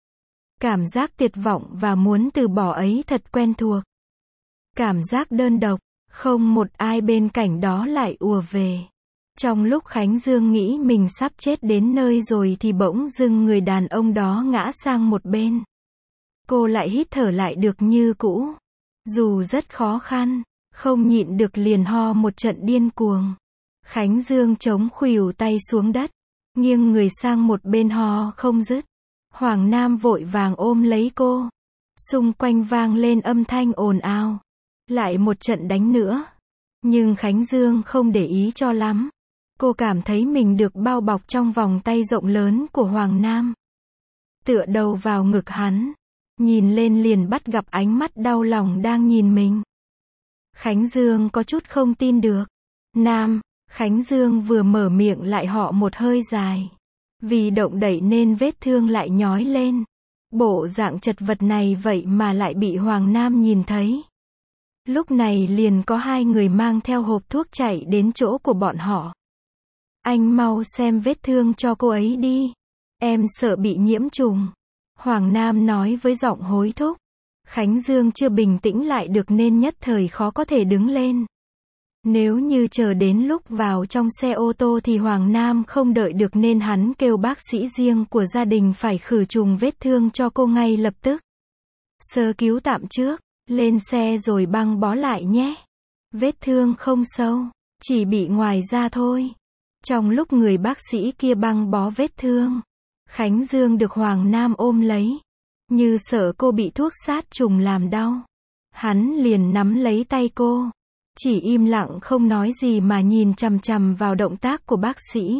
Cảm giác tuyệt vọng và muốn từ bỏ ấy thật quen thuộc. Cảm giác đơn độc, không một ai bên cạnh đó lại ùa về. Trong lúc Khánh Dương nghĩ mình sắp chết đến nơi rồi thì bỗng dưng người đàn ông đó ngã sang một bên. Cô lại hít thở lại được như cũ. Dù rất khó khăn, không nhịn được liền ho một trận điên cuồng. Khánh Dương chống khuỷu tay xuống đất, nghiêng người sang một bên ho không dứt. Hoàng Nam vội vàng ôm lấy cô. Xung quanh vang lên âm thanh ồn ào. Lại một trận đánh nữa. Nhưng Khánh Dương không để ý cho lắm. Cô cảm thấy mình được bao bọc trong vòng tay rộng lớn của Hoàng Nam. Tựa đầu vào ngực hắn. Nhìn lên liền bắt gặp ánh mắt đau lòng đang nhìn mình. Khánh Dương có chút không tin được. Nam, Khánh Dương vừa mở miệng lại họ một hơi dài. Vì động đậy nên vết thương lại nhói lên. Bộ dạng chật vật này vậy mà lại bị Hoàng Nam nhìn thấy. Lúc này liền có 2 người mang theo hộp thuốc chạy đến chỗ của bọn họ. Anh mau xem vết thương cho cô ấy đi. Em sợ bị nhiễm trùng. Hoàng Nam nói với giọng hối thúc. Khánh Dương chưa bình tĩnh lại được nên nhất thời khó có thể đứng lên. Nếu như chờ đến lúc vào trong xe ô tô thì Hoàng Nam không đợi được nên hắn kêu bác sĩ riêng của gia đình phải khử trùng vết thương cho cô ngay lập tức. Sơ cứu tạm trước, lên xe rồi băng bó lại nhé. Vết thương không sâu, chỉ bị ngoài da thôi. Trong lúc người bác sĩ kia băng bó vết thương, Khánh Dương được Hoàng Nam ôm lấy. Như sợ cô bị thuốc sát trùng làm đau. Hắn liền nắm lấy tay cô. Chỉ im lặng không nói gì mà nhìn chằm chằm vào động tác của bác sĩ.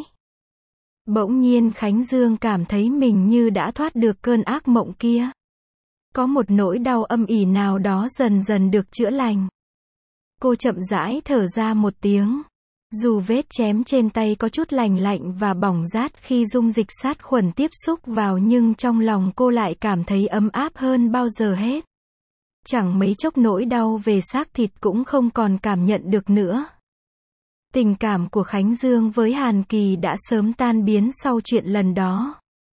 Bỗng nhiên Khánh Dương cảm thấy mình như đã thoát được cơn ác mộng kia. Có một nỗi đau âm ỉ nào đó dần dần được chữa lành. Cô chậm rãi thở ra một tiếng. Dù vết chém trên tay có chút lành lạnh và bỏng rát khi dung dịch sát khuẩn tiếp xúc vào nhưng trong lòng cô lại cảm thấy ấm áp hơn bao giờ hết. Chẳng mấy chốc nỗi đau về xác thịt cũng không còn cảm nhận được nữa. Tình cảm của Khánh Dương với Hàn Kỳ đã sớm tan biến sau chuyện lần đó.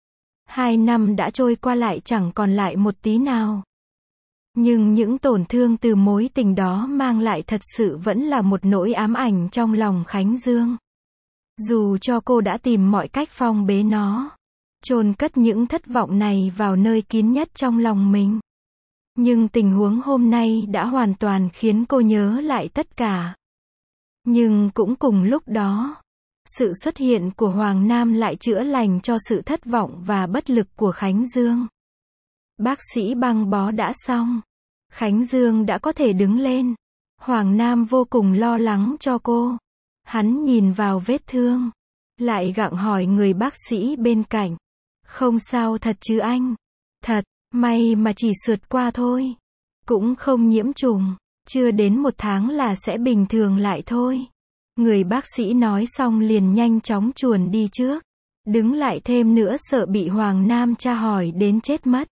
2 năm đã trôi qua lại chẳng còn lại một tí nào. Nhưng những tổn thương từ mối tình đó mang lại thật sự vẫn là một nỗi ám ảnh trong lòng Khánh Dương. Dù cho cô đã tìm mọi cách phong bế nó, chôn cất những thất vọng này vào nơi kín nhất trong lòng mình. Nhưng tình huống hôm nay đã hoàn toàn khiến cô nhớ lại tất cả. Nhưng cũng cùng lúc đó, sự xuất hiện của Hoàng Nam lại chữa lành cho sự thất vọng và bất lực của Khánh Dương. Bác sĩ băng bó đã xong. Khánh Dương đã có thể đứng lên. Hoàng Nam vô cùng lo lắng cho cô. Hắn nhìn vào vết thương. Lại gặng hỏi người bác sĩ bên cạnh. Không sao thật chứ anh? Thật, may mà chỉ sượt qua thôi. Cũng không nhiễm trùng. Chưa đến 1 tháng là sẽ bình thường lại thôi. Người bác sĩ nói xong liền nhanh chóng chuồn đi trước. Đứng lại thêm nữa sợ bị Hoàng Nam tra hỏi đến chết mất.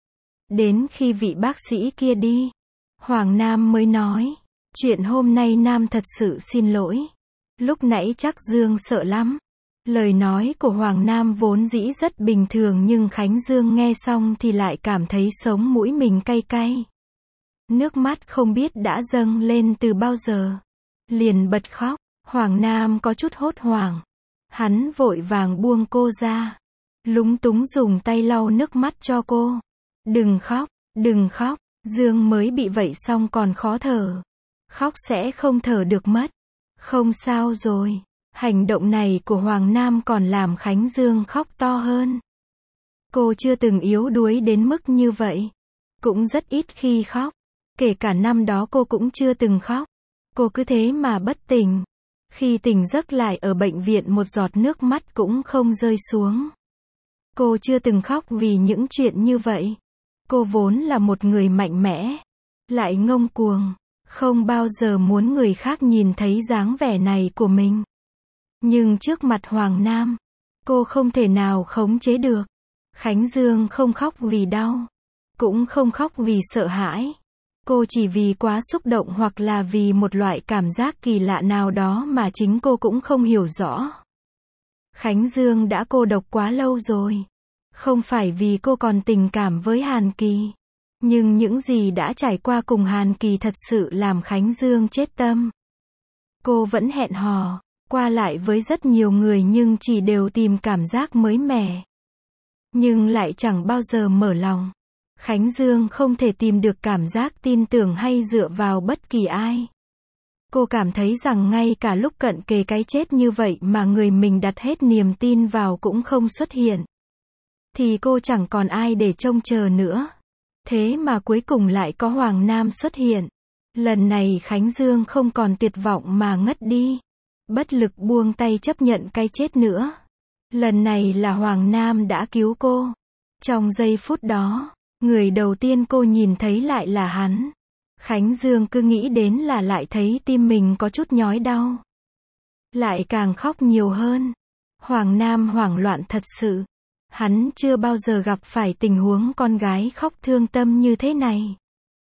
Đến khi vị bác sĩ kia đi, Hoàng Nam mới nói, chuyện hôm nay Nam thật sự xin lỗi. Lúc nãy chắc Dương sợ lắm. Lời nói của Hoàng Nam vốn dĩ rất bình thường nhưng Khánh Dương nghe xong thì lại cảm thấy sống mũi mình cay cay. Nước mắt không biết đã dâng lên từ bao giờ. Liền bật khóc, Hoàng Nam có chút hốt hoảng. Hắn vội vàng buông cô ra. Lúng túng dùng tay lau nước mắt cho cô. Đừng khóc, đừng khóc, Dương mới bị vậy xong còn khó thở. Khóc sẽ không thở được mất. Không sao rồi. Hành động này của Hoàng Nam còn làm Khánh Dương khóc to hơn. Cô chưa từng yếu đuối đến mức như vậy. Cũng rất ít khi khóc. Kể cả năm đó cô cũng chưa từng khóc. Cô cứ thế mà bất tỉnh. Khi tỉnh giấc lại ở bệnh viện một giọt nước mắt cũng không rơi xuống. Cô chưa từng khóc vì những chuyện như vậy. Cô vốn là một người mạnh mẽ, lại ngông cuồng, không bao giờ muốn người khác nhìn thấy dáng vẻ này của mình. Nhưng trước mặt Hoàng Nam, cô không thể nào khống chế được. Khánh Dương không khóc vì đau, cũng không khóc vì sợ hãi. Cô chỉ vì quá xúc động hoặc là vì một loại cảm giác kỳ lạ nào đó mà chính cô cũng không hiểu rõ. Khánh Dương đã cô độc quá lâu rồi. Không phải vì cô còn tình cảm với Hàn Kỳ. Nhưng những gì đã trải qua cùng Hàn Kỳ thật sự làm Khánh Dương chết tâm. Cô vẫn hẹn hò, qua lại với rất nhiều người nhưng chỉ đều tìm cảm giác mới mẻ. Nhưng lại chẳng bao giờ mở lòng. Khánh Dương không thể tìm được cảm giác tin tưởng hay dựa vào bất kỳ ai. Cô cảm thấy rằng ngay cả lúc cận kề cái chết như vậy mà người mình đặt hết niềm tin vào cũng không xuất hiện. Thì cô chẳng còn ai để trông chờ nữa. Thế mà cuối cùng lại có Hoàng Nam xuất hiện. Lần này Khánh Dương không còn tuyệt vọng mà ngất đi. Bất lực buông tay chấp nhận cái chết nữa. Lần này là Hoàng Nam đã cứu cô. Trong giây phút đó, người đầu tiên cô nhìn thấy lại là hắn. Khánh Dương cứ nghĩ đến là lại thấy tim mình có chút nhói đau. Lại càng khóc nhiều hơn. Hoàng Nam hoảng loạn thật sự. Hắn chưa bao giờ gặp phải tình huống con gái khóc thương tâm như thế này.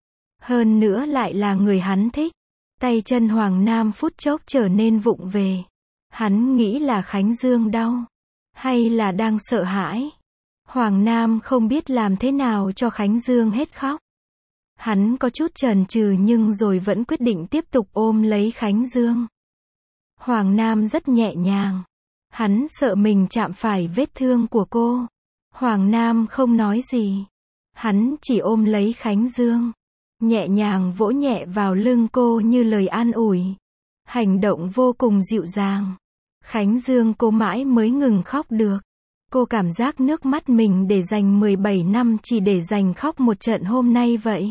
Hơn nữa lại là người hắn thích. Tay chân Hoàng Nam phút chốc trở nên vụng về. Hắn nghĩ là Khánh Dương đau. Hay là đang sợ hãi. Hoàng Nam không biết làm thế nào cho Khánh Dương hết khóc. Hắn có chút chần chừ nhưng rồi vẫn quyết định tiếp tục ôm lấy Khánh Dương. Hoàng Nam rất nhẹ nhàng. Hắn sợ mình chạm phải vết thương của cô. Hoàng Nam không nói gì. Hắn chỉ ôm lấy Khánh Dương. Nhẹ nhàng vỗ nhẹ vào lưng cô như lời an ủi. Hành động vô cùng dịu dàng. Khánh Dương cô mãi mới ngừng khóc được. Cô cảm giác nước mắt mình để dành 17 năm chỉ để dành khóc một trận hôm nay vậy.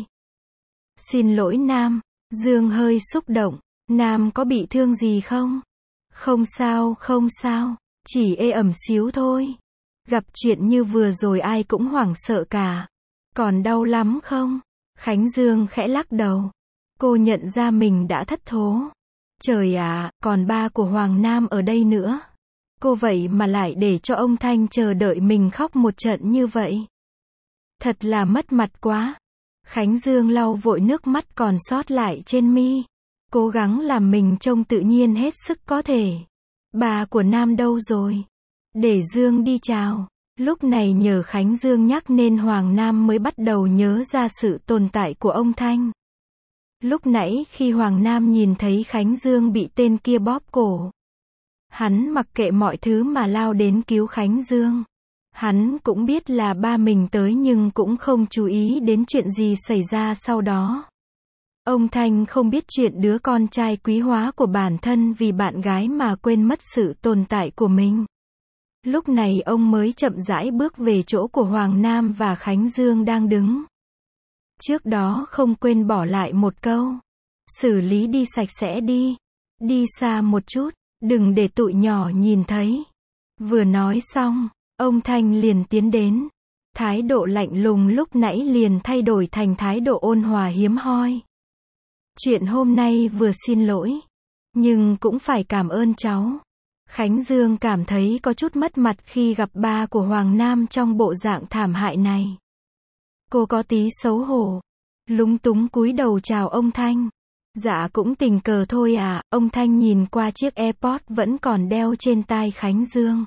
Xin lỗi Nam. Dương hơi xúc động. Nam có bị thương gì không? Không sao, không sao. Chỉ ê ẩm xíu thôi. Gặp chuyện như vừa rồi ai cũng hoảng sợ cả. Còn đau lắm không? Khánh Dương khẽ lắc đầu. Cô nhận ra mình đã thất thố. Trời ạ, còn ba của Hoàng Nam ở đây nữa. Cô vậy mà lại để cho ông Thanh chờ đợi mình khóc một trận như vậy. Thật là mất mặt quá. Khánh Dương lau vội nước mắt còn sót lại trên mi. Cố gắng làm mình trông tự nhiên hết sức có thể. Bà của Nam đâu rồi? Để Dương đi chào. Lúc này nhờ Khánh Dương nhắc nên Hoàng Nam mới bắt đầu nhớ ra sự tồn tại của ông Thanh. Lúc nãy khi Hoàng Nam nhìn thấy Khánh Dương bị tên kia bóp cổ. Hắn mặc kệ mọi thứ mà lao đến cứu Khánh Dương. Hắn cũng biết là ba mình tới nhưng cũng không chú ý đến chuyện gì xảy ra sau đó. Ông Thanh không biết chuyện đứa con trai quý hóa của bản thân vì bạn gái mà quên mất sự tồn tại của mình. Lúc này ông mới chậm rãi bước về chỗ của Hoàng Nam và Khánh Dương đang đứng. Trước đó không quên bỏ lại một câu. Xử lý đi sạch sẽ đi. Đi xa một chút, đừng để tụi nhỏ nhìn thấy. Vừa nói xong, ông Thanh liền tiến đến. Thái độ lạnh lùng lúc nãy liền thay đổi thành thái độ ôn hòa hiếm hoi. Chuyện hôm nay vừa xin lỗi, nhưng cũng phải cảm ơn cháu. Khánh Dương cảm thấy có chút mất mặt khi gặp ba của Hoàng Nam trong bộ dạng thảm hại này. Cô có tí xấu hổ, lúng túng cúi đầu chào ông Thanh. Dạ cũng tình cờ thôi à, ông Thanh nhìn qua chiếc AirPods vẫn còn đeo trên tai Khánh Dương.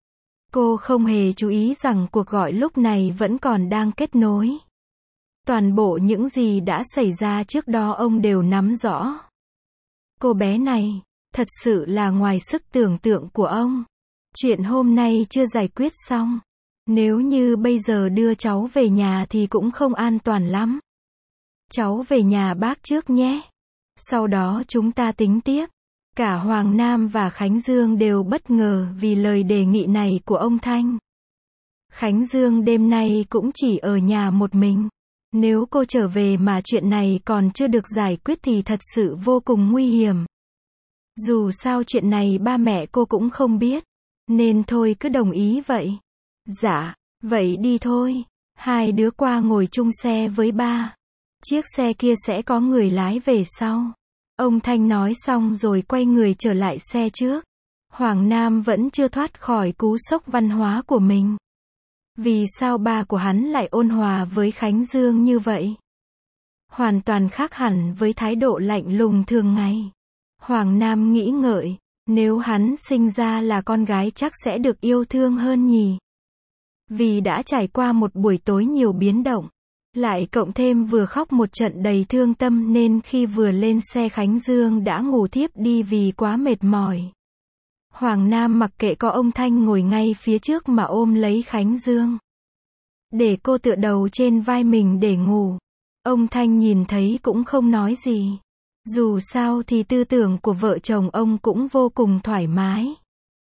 Cô không hề chú ý rằng cuộc gọi lúc này vẫn còn đang kết nối. Toàn bộ những gì đã xảy ra trước đó ông đều nắm rõ. Cô bé này, thật sự là ngoài sức tưởng tượng của ông. Chuyện hôm nay chưa giải quyết xong. Nếu như bây giờ đưa cháu về nhà thì cũng không an toàn lắm. Cháu về nhà bác trước nhé. Sau đó chúng ta tính tiếp. Cả Hoàng Nam và Khánh Dương đều bất ngờ vì lời đề nghị này của ông Thanh. Khánh Dương đêm nay cũng chỉ ở nhà một mình. Nếu cô trở về mà chuyện này còn chưa được giải quyết thì thật sự vô cùng nguy hiểm. Dù sao chuyện này ba mẹ cô cũng không biết. Nên thôi cứ đồng ý vậy. Dạ, vậy đi thôi. Hai đứa qua ngồi chung xe với ba. Chiếc xe kia sẽ có người lái về sau. Ông Thanh nói xong rồi quay người trở lại xe trước. Hoàng Nam vẫn chưa thoát khỏi cú sốc văn hóa của mình. Vì sao ba của hắn lại ôn hòa với Khánh Dương như vậy? Hoàn toàn khác hẳn với thái độ lạnh lùng thường ngày. Hoàng Nam nghĩ ngợi, nếu hắn sinh ra là con gái chắc sẽ được yêu thương hơn nhỉ. Vì đã trải qua một buổi tối nhiều biến động, lại cộng thêm vừa khóc một trận đầy thương tâm nên khi vừa lên xe Khánh Dương đã ngủ thiếp đi vì quá mệt mỏi. Hoàng Nam mặc kệ có ông Thanh ngồi ngay phía trước mà ôm lấy Khánh Dương. Để cô tựa đầu trên vai mình để ngủ. Ông Thanh nhìn thấy cũng không nói gì. Dù sao thì tư tưởng của vợ chồng ông cũng vô cùng thoải mái.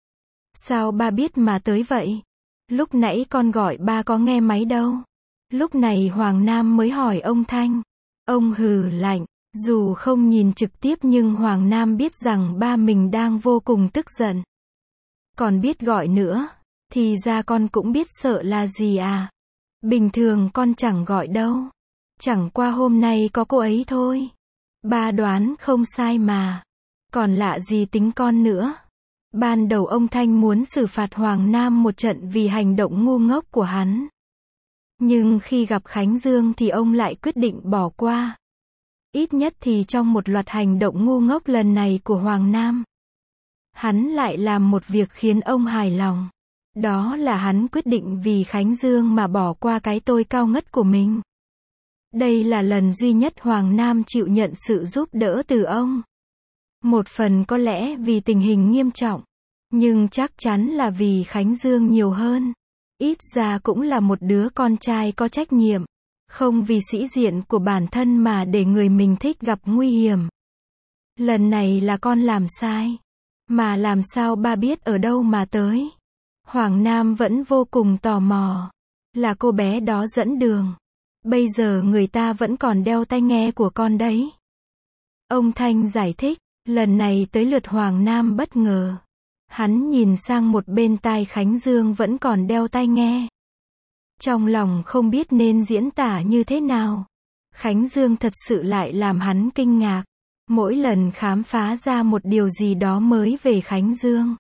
Sao ba biết mà tới vậy? Lúc nãy con gọi ba có nghe máy đâu. Lúc này Hoàng Nam mới hỏi ông Thanh. Ông hừ lạnh. Dù không nhìn trực tiếp nhưng Hoàng Nam biết rằng ba mình đang vô cùng tức giận. Còn biết gọi nữa, thì ra con cũng biết sợ là gì à? Bình thường con chẳng gọi đâu. Chẳng qua hôm nay có cô ấy thôi. Ba đoán không sai mà. Còn lạ gì tính con nữa. Ban đầu ông Thanh muốn xử phạt Hoàng Nam một trận vì hành động ngu ngốc của hắn. Nhưng khi gặp Khánh Dương thì ông lại quyết định bỏ qua. Ít nhất thì trong một loạt hành động ngu ngốc lần này của Hoàng Nam, hắn lại làm một việc khiến ông hài lòng. Đó là hắn quyết định vì Khánh Dương mà bỏ qua cái tôi cao ngất của mình. Đây là lần duy nhất Hoàng Nam chịu nhận sự giúp đỡ từ ông. Một phần có lẽ vì tình hình nghiêm trọng, nhưng chắc chắn là vì Khánh Dương nhiều hơn. Ít ra cũng là một đứa con trai có trách nhiệm. Không vì sĩ diện của bản thân mà để người mình thích gặp nguy hiểm. Lần này là con làm sai. Mà làm sao ba biết ở đâu mà tới? Hoàng Nam vẫn vô cùng tò mò. Là cô bé đó dẫn đường. Bây giờ người ta vẫn còn đeo tai nghe của con đấy. Ông Thanh giải thích. Lần này tới lượt Hoàng Nam bất ngờ. Hắn nhìn sang một bên tai Khánh Dương vẫn còn đeo tai nghe. Trong lòng không biết nên diễn tả như thế nào. Khánh Dương thật sự lại làm hắn kinh ngạc. Mỗi lần khám phá ra một điều gì đó mới về Khánh Dương,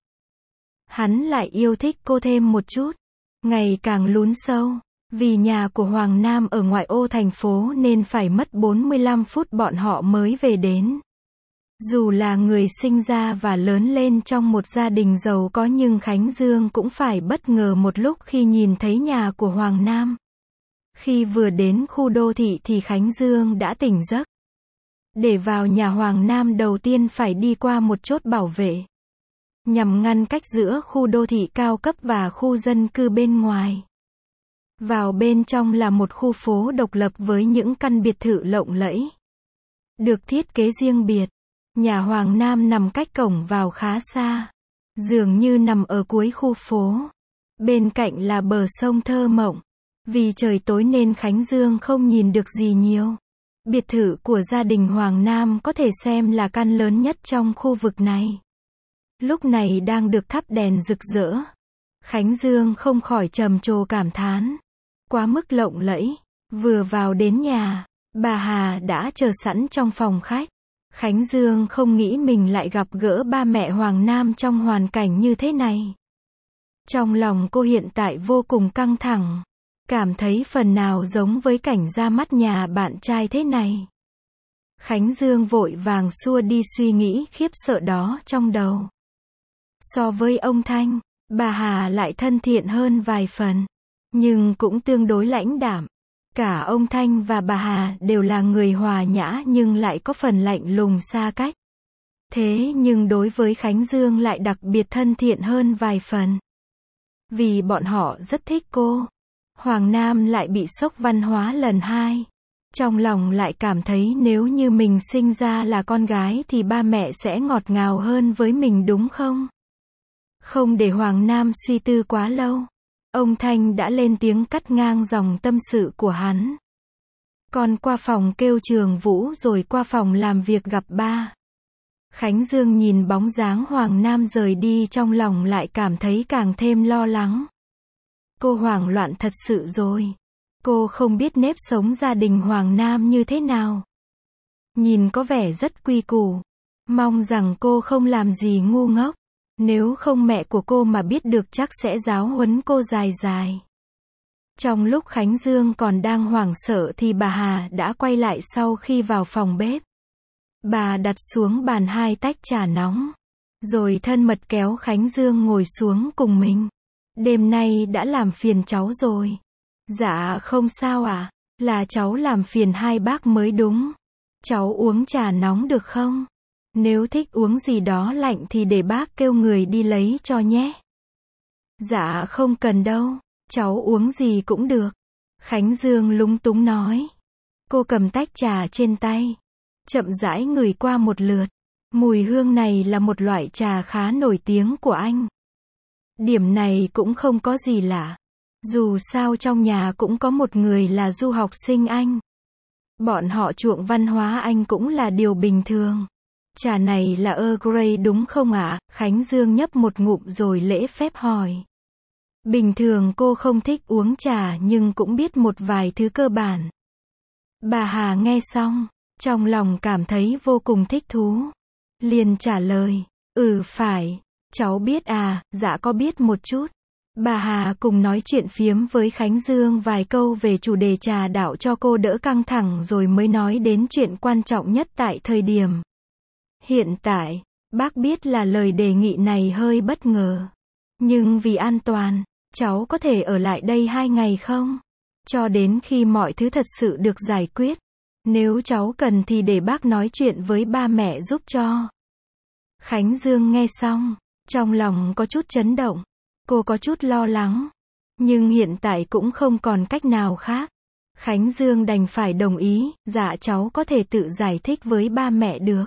hắn lại yêu thích cô thêm một chút. Ngày càng lún sâu. Vì nhà của Hoàng Nam ở ngoại ô thành phố nên phải mất 45 phút bọn họ mới về đến. Dù là người sinh ra và lớn lên trong một gia đình giàu có nhưng Khánh Dương cũng phải bất ngờ một lúc khi nhìn thấy nhà của Hoàng Nam. Khi vừa đến khu đô thị thì Khánh Dương đã tỉnh giấc. Để vào nhà Hoàng Nam đầu tiên phải đi qua một chốt bảo vệ, nhằm ngăn cách giữa khu đô thị cao cấp và khu dân cư bên ngoài. Vào bên trong là một khu phố độc lập với những căn biệt thự lộng lẫy, được thiết kế riêng biệt. Nhà Hoàng Nam nằm cách cổng vào khá xa, dường như nằm ở cuối khu phố. Bên cạnh là bờ sông thơ mộng. Vì trời tối nên Khánh Dương không nhìn được gì nhiều. Biệt thự của gia đình Hoàng Nam có thể xem là căn lớn nhất trong khu vực này. Lúc này đang được thắp đèn rực rỡ. Khánh Dương không khỏi trầm trồ cảm thán. Quá mức lộng lẫy. Vừa vào đến nhà, bà Hà đã chờ sẵn trong phòng khách. Khánh Dương không nghĩ mình lại gặp gỡ ba mẹ Hoàng Nam trong hoàn cảnh như thế này. Trong lòng cô hiện tại vô cùng căng thẳng. Cảm thấy phần nào giống với cảnh ra mắt nhà bạn trai thế này. Khánh Dương vội vàng xua đi suy nghĩ khiếp sợ đó trong đầu. So với ông Thanh, bà Hà lại thân thiện hơn vài phần, nhưng cũng tương đối lãnh đạm. Cả ông Thanh và bà Hà đều là người hòa nhã nhưng lại có phần lạnh lùng xa cách. Thế nhưng đối với Khánh Dương lại đặc biệt thân thiện hơn vài phần. Vì bọn họ rất thích cô. Hoàng Nam lại bị sốc văn hóa lần hai. Trong lòng lại cảm thấy nếu như mình sinh ra là con gái thì ba mẹ sẽ ngọt ngào hơn với mình đúng không? Không để Hoàng Nam suy tư quá lâu, ông Thanh đã lên tiếng cắt ngang dòng tâm sự của hắn. Con qua phòng kêu Trường Vũ rồi qua phòng làm việc gặp ba. Khánh Dương nhìn bóng dáng Hoàng Nam rời đi trong lòng lại cảm thấy càng thêm lo lắng. Cô hoảng loạn thật sự rồi. Cô không biết nếp sống gia đình Hoàng Nam như thế nào. Nhìn có vẻ rất quy củ. Mong rằng cô không làm gì ngu ngốc. Nếu không mẹ của cô mà biết được chắc sẽ giáo huấn cô dài dài. Trong lúc Khánh Dương còn đang hoảng sợ thì bà Hà đã quay lại sau khi vào phòng bếp. Bà đặt xuống bàn 2 tách trà nóng. Rồi thân mật kéo Khánh Dương ngồi xuống cùng mình. Đêm nay đã làm phiền cháu rồi. Dạ không sao ạ. Là cháu làm phiền hai bác mới đúng. Cháu uống trà nóng được không? Nếu thích uống gì đó lạnh thì để bác kêu người đi lấy cho nhé. Dạ không cần đâu. Cháu uống gì cũng được. Khánh Dương lúng túng nói. Cô cầm tách trà trên tay. Chậm rãi ngửi qua một lượt. Mùi hương này là một loại trà khá nổi tiếng của Anh. Điểm này cũng không có gì lạ. Dù sao trong nhà cũng có một người là du học sinh Anh. Bọn họ chuộng văn hóa Anh cũng là điều bình thường. Trà này là Earl Grey đúng không ạ? Khánh Dương nhấp một ngụm rồi lễ phép hỏi. Bình thường cô không thích uống trà nhưng cũng biết một vài thứ cơ bản. Bà Hà nghe xong, trong lòng cảm thấy vô cùng thích thú. Liền trả lời, phải, cháu biết à, dạ có biết một chút. Bà Hà cùng nói chuyện phiếm với Khánh Dương vài câu về chủ đề trà đạo cho cô đỡ căng thẳng rồi mới nói đến chuyện quan trọng nhất tại thời điểm. Hiện tại, bác biết là lời đề nghị này hơi bất ngờ. Nhưng vì an toàn, cháu có thể ở lại đây 2 ngày không? Cho đến khi mọi thứ thật sự được giải quyết. Nếu cháu cần thì để bác nói chuyện với ba mẹ giúp cho. Khánh Dương nghe xong, trong lòng có chút chấn động. Cô có chút lo lắng. Nhưng hiện tại cũng không còn cách nào khác. Khánh Dương đành phải đồng ý, dạ cháu có thể tự giải thích với ba mẹ được.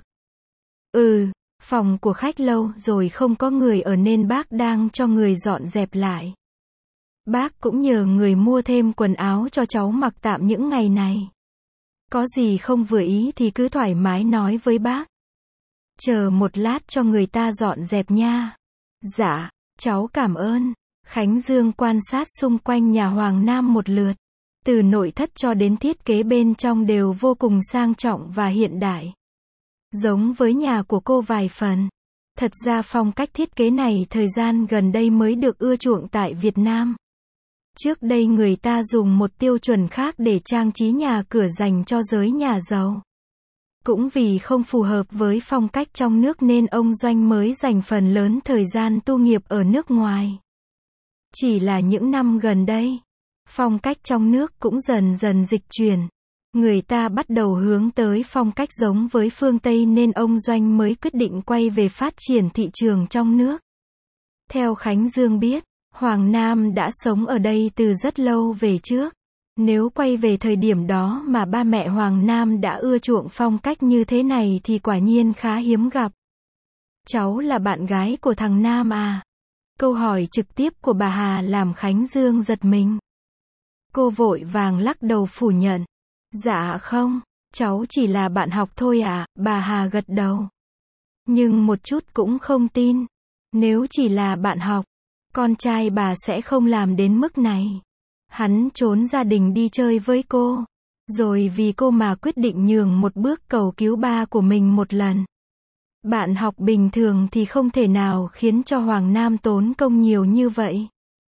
Phòng của khách lâu rồi không có người ở nên bác đang cho người dọn dẹp lại. Bác cũng nhờ người mua thêm quần áo cho cháu mặc tạm những ngày này. Có gì không vừa ý thì cứ thoải mái nói với bác. Chờ một lát cho người ta dọn dẹp nha. Dạ, cháu cảm ơn. Khánh Dương quan sát xung quanh nhà Hoàng Nam một lượt. Từ nội thất cho đến thiết kế bên trong đều vô cùng sang trọng và hiện đại. Giống với nhà của cô vài phần. Thật ra phong cách thiết kế này thời gian gần đây mới được ưa chuộng tại Việt Nam. Trước đây người ta dùng một tiêu chuẩn khác để trang trí nhà cửa dành cho giới nhà giàu. Cũng vì không phù hợp với phong cách trong nước nên ông Doanh mới dành phần lớn thời gian tu nghiệp ở nước ngoài. Chỉ là những năm gần đây, phong cách trong nước cũng dần dần dịch chuyển. Người ta bắt đầu hướng tới phong cách giống với phương Tây nên ông Doanh mới quyết định quay về phát triển thị trường trong nước. Theo Khánh Dương biết, Hoàng Nam đã sống ở đây từ rất lâu về trước. Nếu quay về thời điểm đó mà ba mẹ Hoàng Nam đã ưa chuộng phong cách như thế này thì quả nhiên khá hiếm gặp. Cháu là bạn gái của thằng Nam à? Câu hỏi trực tiếp của bà Hà làm Khánh Dương giật mình. Cô vội vàng lắc đầu phủ nhận. Dạ không, cháu chỉ là bạn học thôi ạ, bà Hà gật đầu. Nhưng một chút cũng không tin. Nếu chỉ là bạn học, con trai bà sẽ không làm đến mức này. Hắn trốn gia đình đi chơi với cô. Rồi vì cô mà quyết định nhường một bước cầu cứu ba của mình một lần. Bạn học bình thường thì không thể nào khiến cho Hoàng Nam tốn công nhiều như vậy.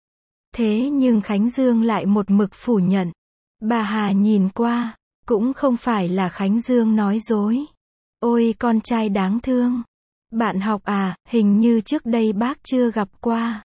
Thế nhưng Khánh Dương lại một mực phủ nhận. Bà Hà nhìn qua, cũng không phải là Khánh Dương nói dối. Ôi con trai đáng thương. Bạn học à, hình như trước đây bác chưa gặp qua.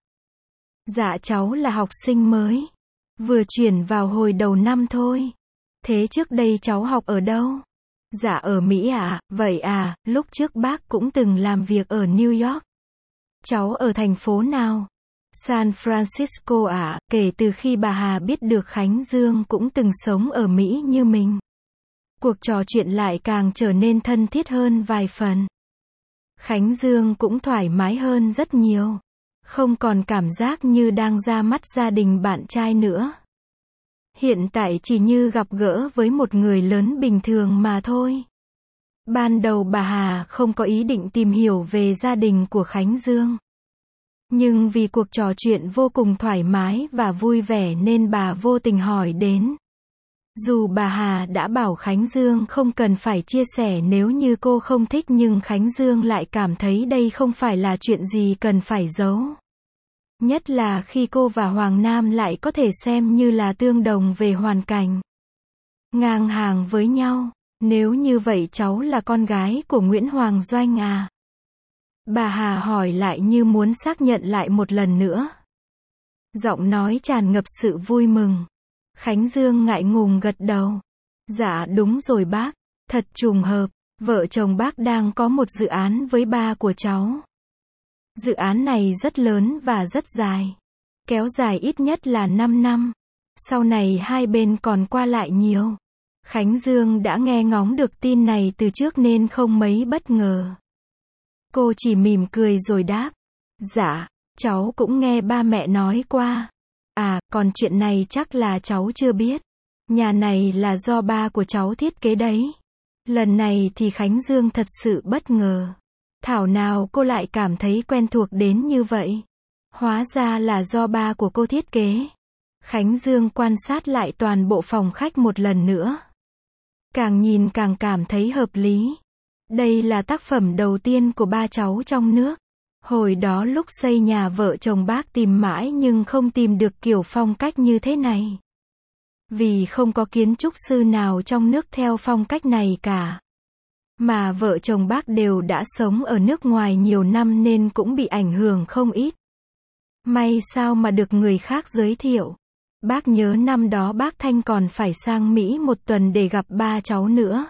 Dạ cháu là học sinh mới. Vừa chuyển vào hồi đầu năm thôi. Thế trước đây cháu học ở đâu? Dạ ở Mỹ ạ, vậy à, lúc trước bác cũng từng làm việc ở New York. Cháu ở thành phố nào? San Francisco ạ, kể từ khi bà Hà biết được Khánh Dương cũng từng sống ở Mỹ như mình. Cuộc trò chuyện lại càng trở nên thân thiết hơn vài phần. Khánh Dương cũng thoải mái hơn rất nhiều. Không còn cảm giác như đang ra mắt gia đình bạn trai nữa. Hiện tại chỉ như gặp gỡ với một người lớn bình thường mà thôi. Ban đầu bà Hà không có ý định tìm hiểu về gia đình của Khánh Dương. Nhưng vì cuộc trò chuyện vô cùng thoải mái và vui vẻ nên bà vô tình hỏi đến. Dù bà Hà đã bảo Khánh Dương không cần phải chia sẻ nếu như cô không thích, nhưng Khánh Dương lại cảm thấy đây không phải là chuyện gì cần phải giấu. Nhất là khi cô và Hoàng Nam lại có thể xem như là tương đồng về hoàn cảnh. Ngang hàng với nhau. Nếu như vậy cháu là con gái của Nguyễn Hoàng Doanh à? Bà Hà hỏi lại như muốn xác nhận lại một lần nữa. Giọng nói tràn ngập sự vui mừng. Khánh Dương ngại ngùng gật đầu. Dạ đúng rồi bác, thật trùng hợp, vợ chồng bác đang có một dự án với ba của cháu. Dự án này rất lớn và rất dài. Kéo dài ít nhất là 5 năm. Sau này hai bên còn qua lại nhiều. Khánh Dương đã nghe ngóng được tin này từ trước nên không mấy bất ngờ. Cô chỉ mỉm cười rồi đáp. Dạ, cháu cũng nghe ba mẹ nói qua. À, còn chuyện này chắc là cháu chưa biết. Nhà này là do ba của cháu thiết kế đấy. Lần này thì Khánh Dương thật sự bất ngờ. Thảo nào cô lại cảm thấy quen thuộc đến như vậy. Hóa ra là do ba của cô thiết kế. Khánh Dương quan sát lại toàn bộ phòng khách một lần nữa. Càng nhìn càng cảm thấy hợp lý. Đây là tác phẩm đầu tiên của ba cháu trong nước. Hồi đó lúc xây nhà vợ chồng bác tìm mãi nhưng không tìm được kiểu phong cách như thế này. Vì không có kiến trúc sư nào trong nước theo phong cách này cả. Mà vợ chồng bác đều đã sống ở nước ngoài nhiều năm nên cũng bị ảnh hưởng không ít. May sao mà được người khác giới thiệu. Bác nhớ năm đó bác Thanh còn phải sang Mỹ một tuần để gặp ba cháu nữa.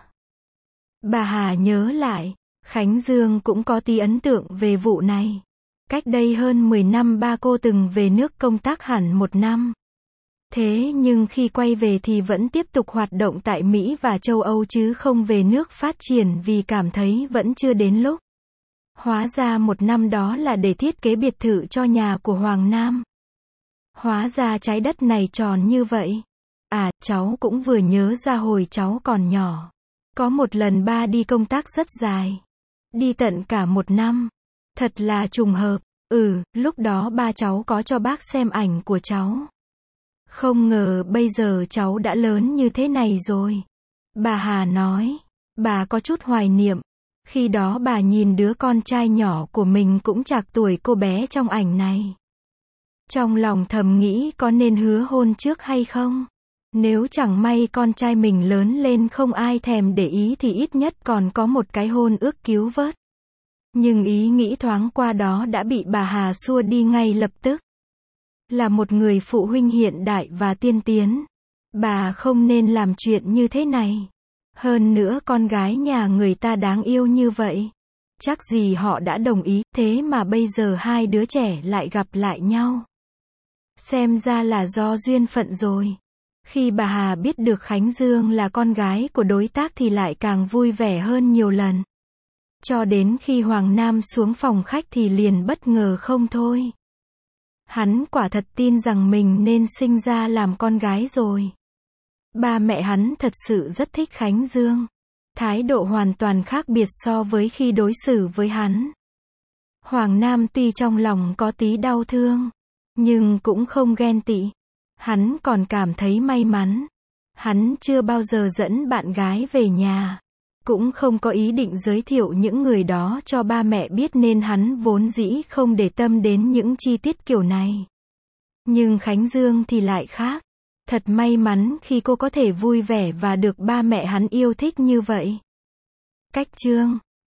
Bà Hà nhớ lại, Khánh Dương cũng có tí ấn tượng về vụ này. Cách đây hơn 10 năm ba cô từng về nước công tác hẳn 1 năm. Thế nhưng khi quay về thì vẫn tiếp tục hoạt động tại Mỹ và châu Âu chứ không về nước phát triển vì cảm thấy vẫn chưa đến lúc. Hóa ra 1 năm đó là để thiết kế biệt thự cho nhà của Hoàng Nam. Hóa ra trái đất này tròn như vậy. À, cháu cũng vừa nhớ ra hồi cháu còn nhỏ. Có một lần ba đi công tác rất dài. Đi tận cả 1 năm. Thật là trùng hợp. Lúc đó ba cháu có cho bác xem ảnh của cháu. Không ngờ bây giờ cháu đã lớn như thế này rồi. Bà Hà nói. Bà có chút hoài niệm. Khi đó bà nhìn đứa con trai nhỏ của mình cũng trạc tuổi cô bé trong ảnh này. Trong lòng thầm nghĩ có nên hứa hôn trước hay không? Nếu chẳng may con trai mình lớn lên không ai thèm để ý thì ít nhất còn có một cái hôn ước cứu vớt. Nhưng ý nghĩ thoáng qua đó đã bị bà Hà xua đi ngay lập tức. Là một người phụ huynh hiện đại và tiên tiến. Bà không nên làm chuyện như thế này. Hơn nữa con gái nhà người ta đáng yêu như vậy. Chắc gì họ đã đồng ý, thế mà bây giờ hai đứa trẻ lại gặp lại nhau. Xem ra là do duyên phận rồi. Khi bà Hà biết được Khánh Dương là con gái của đối tác thì lại càng vui vẻ hơn nhiều lần. Cho đến khi Hoàng Nam xuống phòng khách thì liền bất ngờ không thôi. Hắn quả thật tin rằng mình nên sinh ra làm con gái rồi. Ba mẹ hắn thật sự rất thích Khánh Dương. Thái độ hoàn toàn khác biệt so với khi đối xử với hắn. Hoàng Nam tuy trong lòng có tí đau thương, nhưng cũng không ghen tị. Hắn còn cảm thấy may mắn. Hắn chưa bao giờ dẫn bạn gái về nhà. Cũng không có ý định giới thiệu những người đó cho ba mẹ biết nên hắn vốn dĩ không để tâm đến những chi tiết kiểu này. Nhưng Khánh Dương thì lại khác. Thật may mắn khi cô có thể vui vẻ và được ba mẹ hắn yêu thích như vậy. Cách chương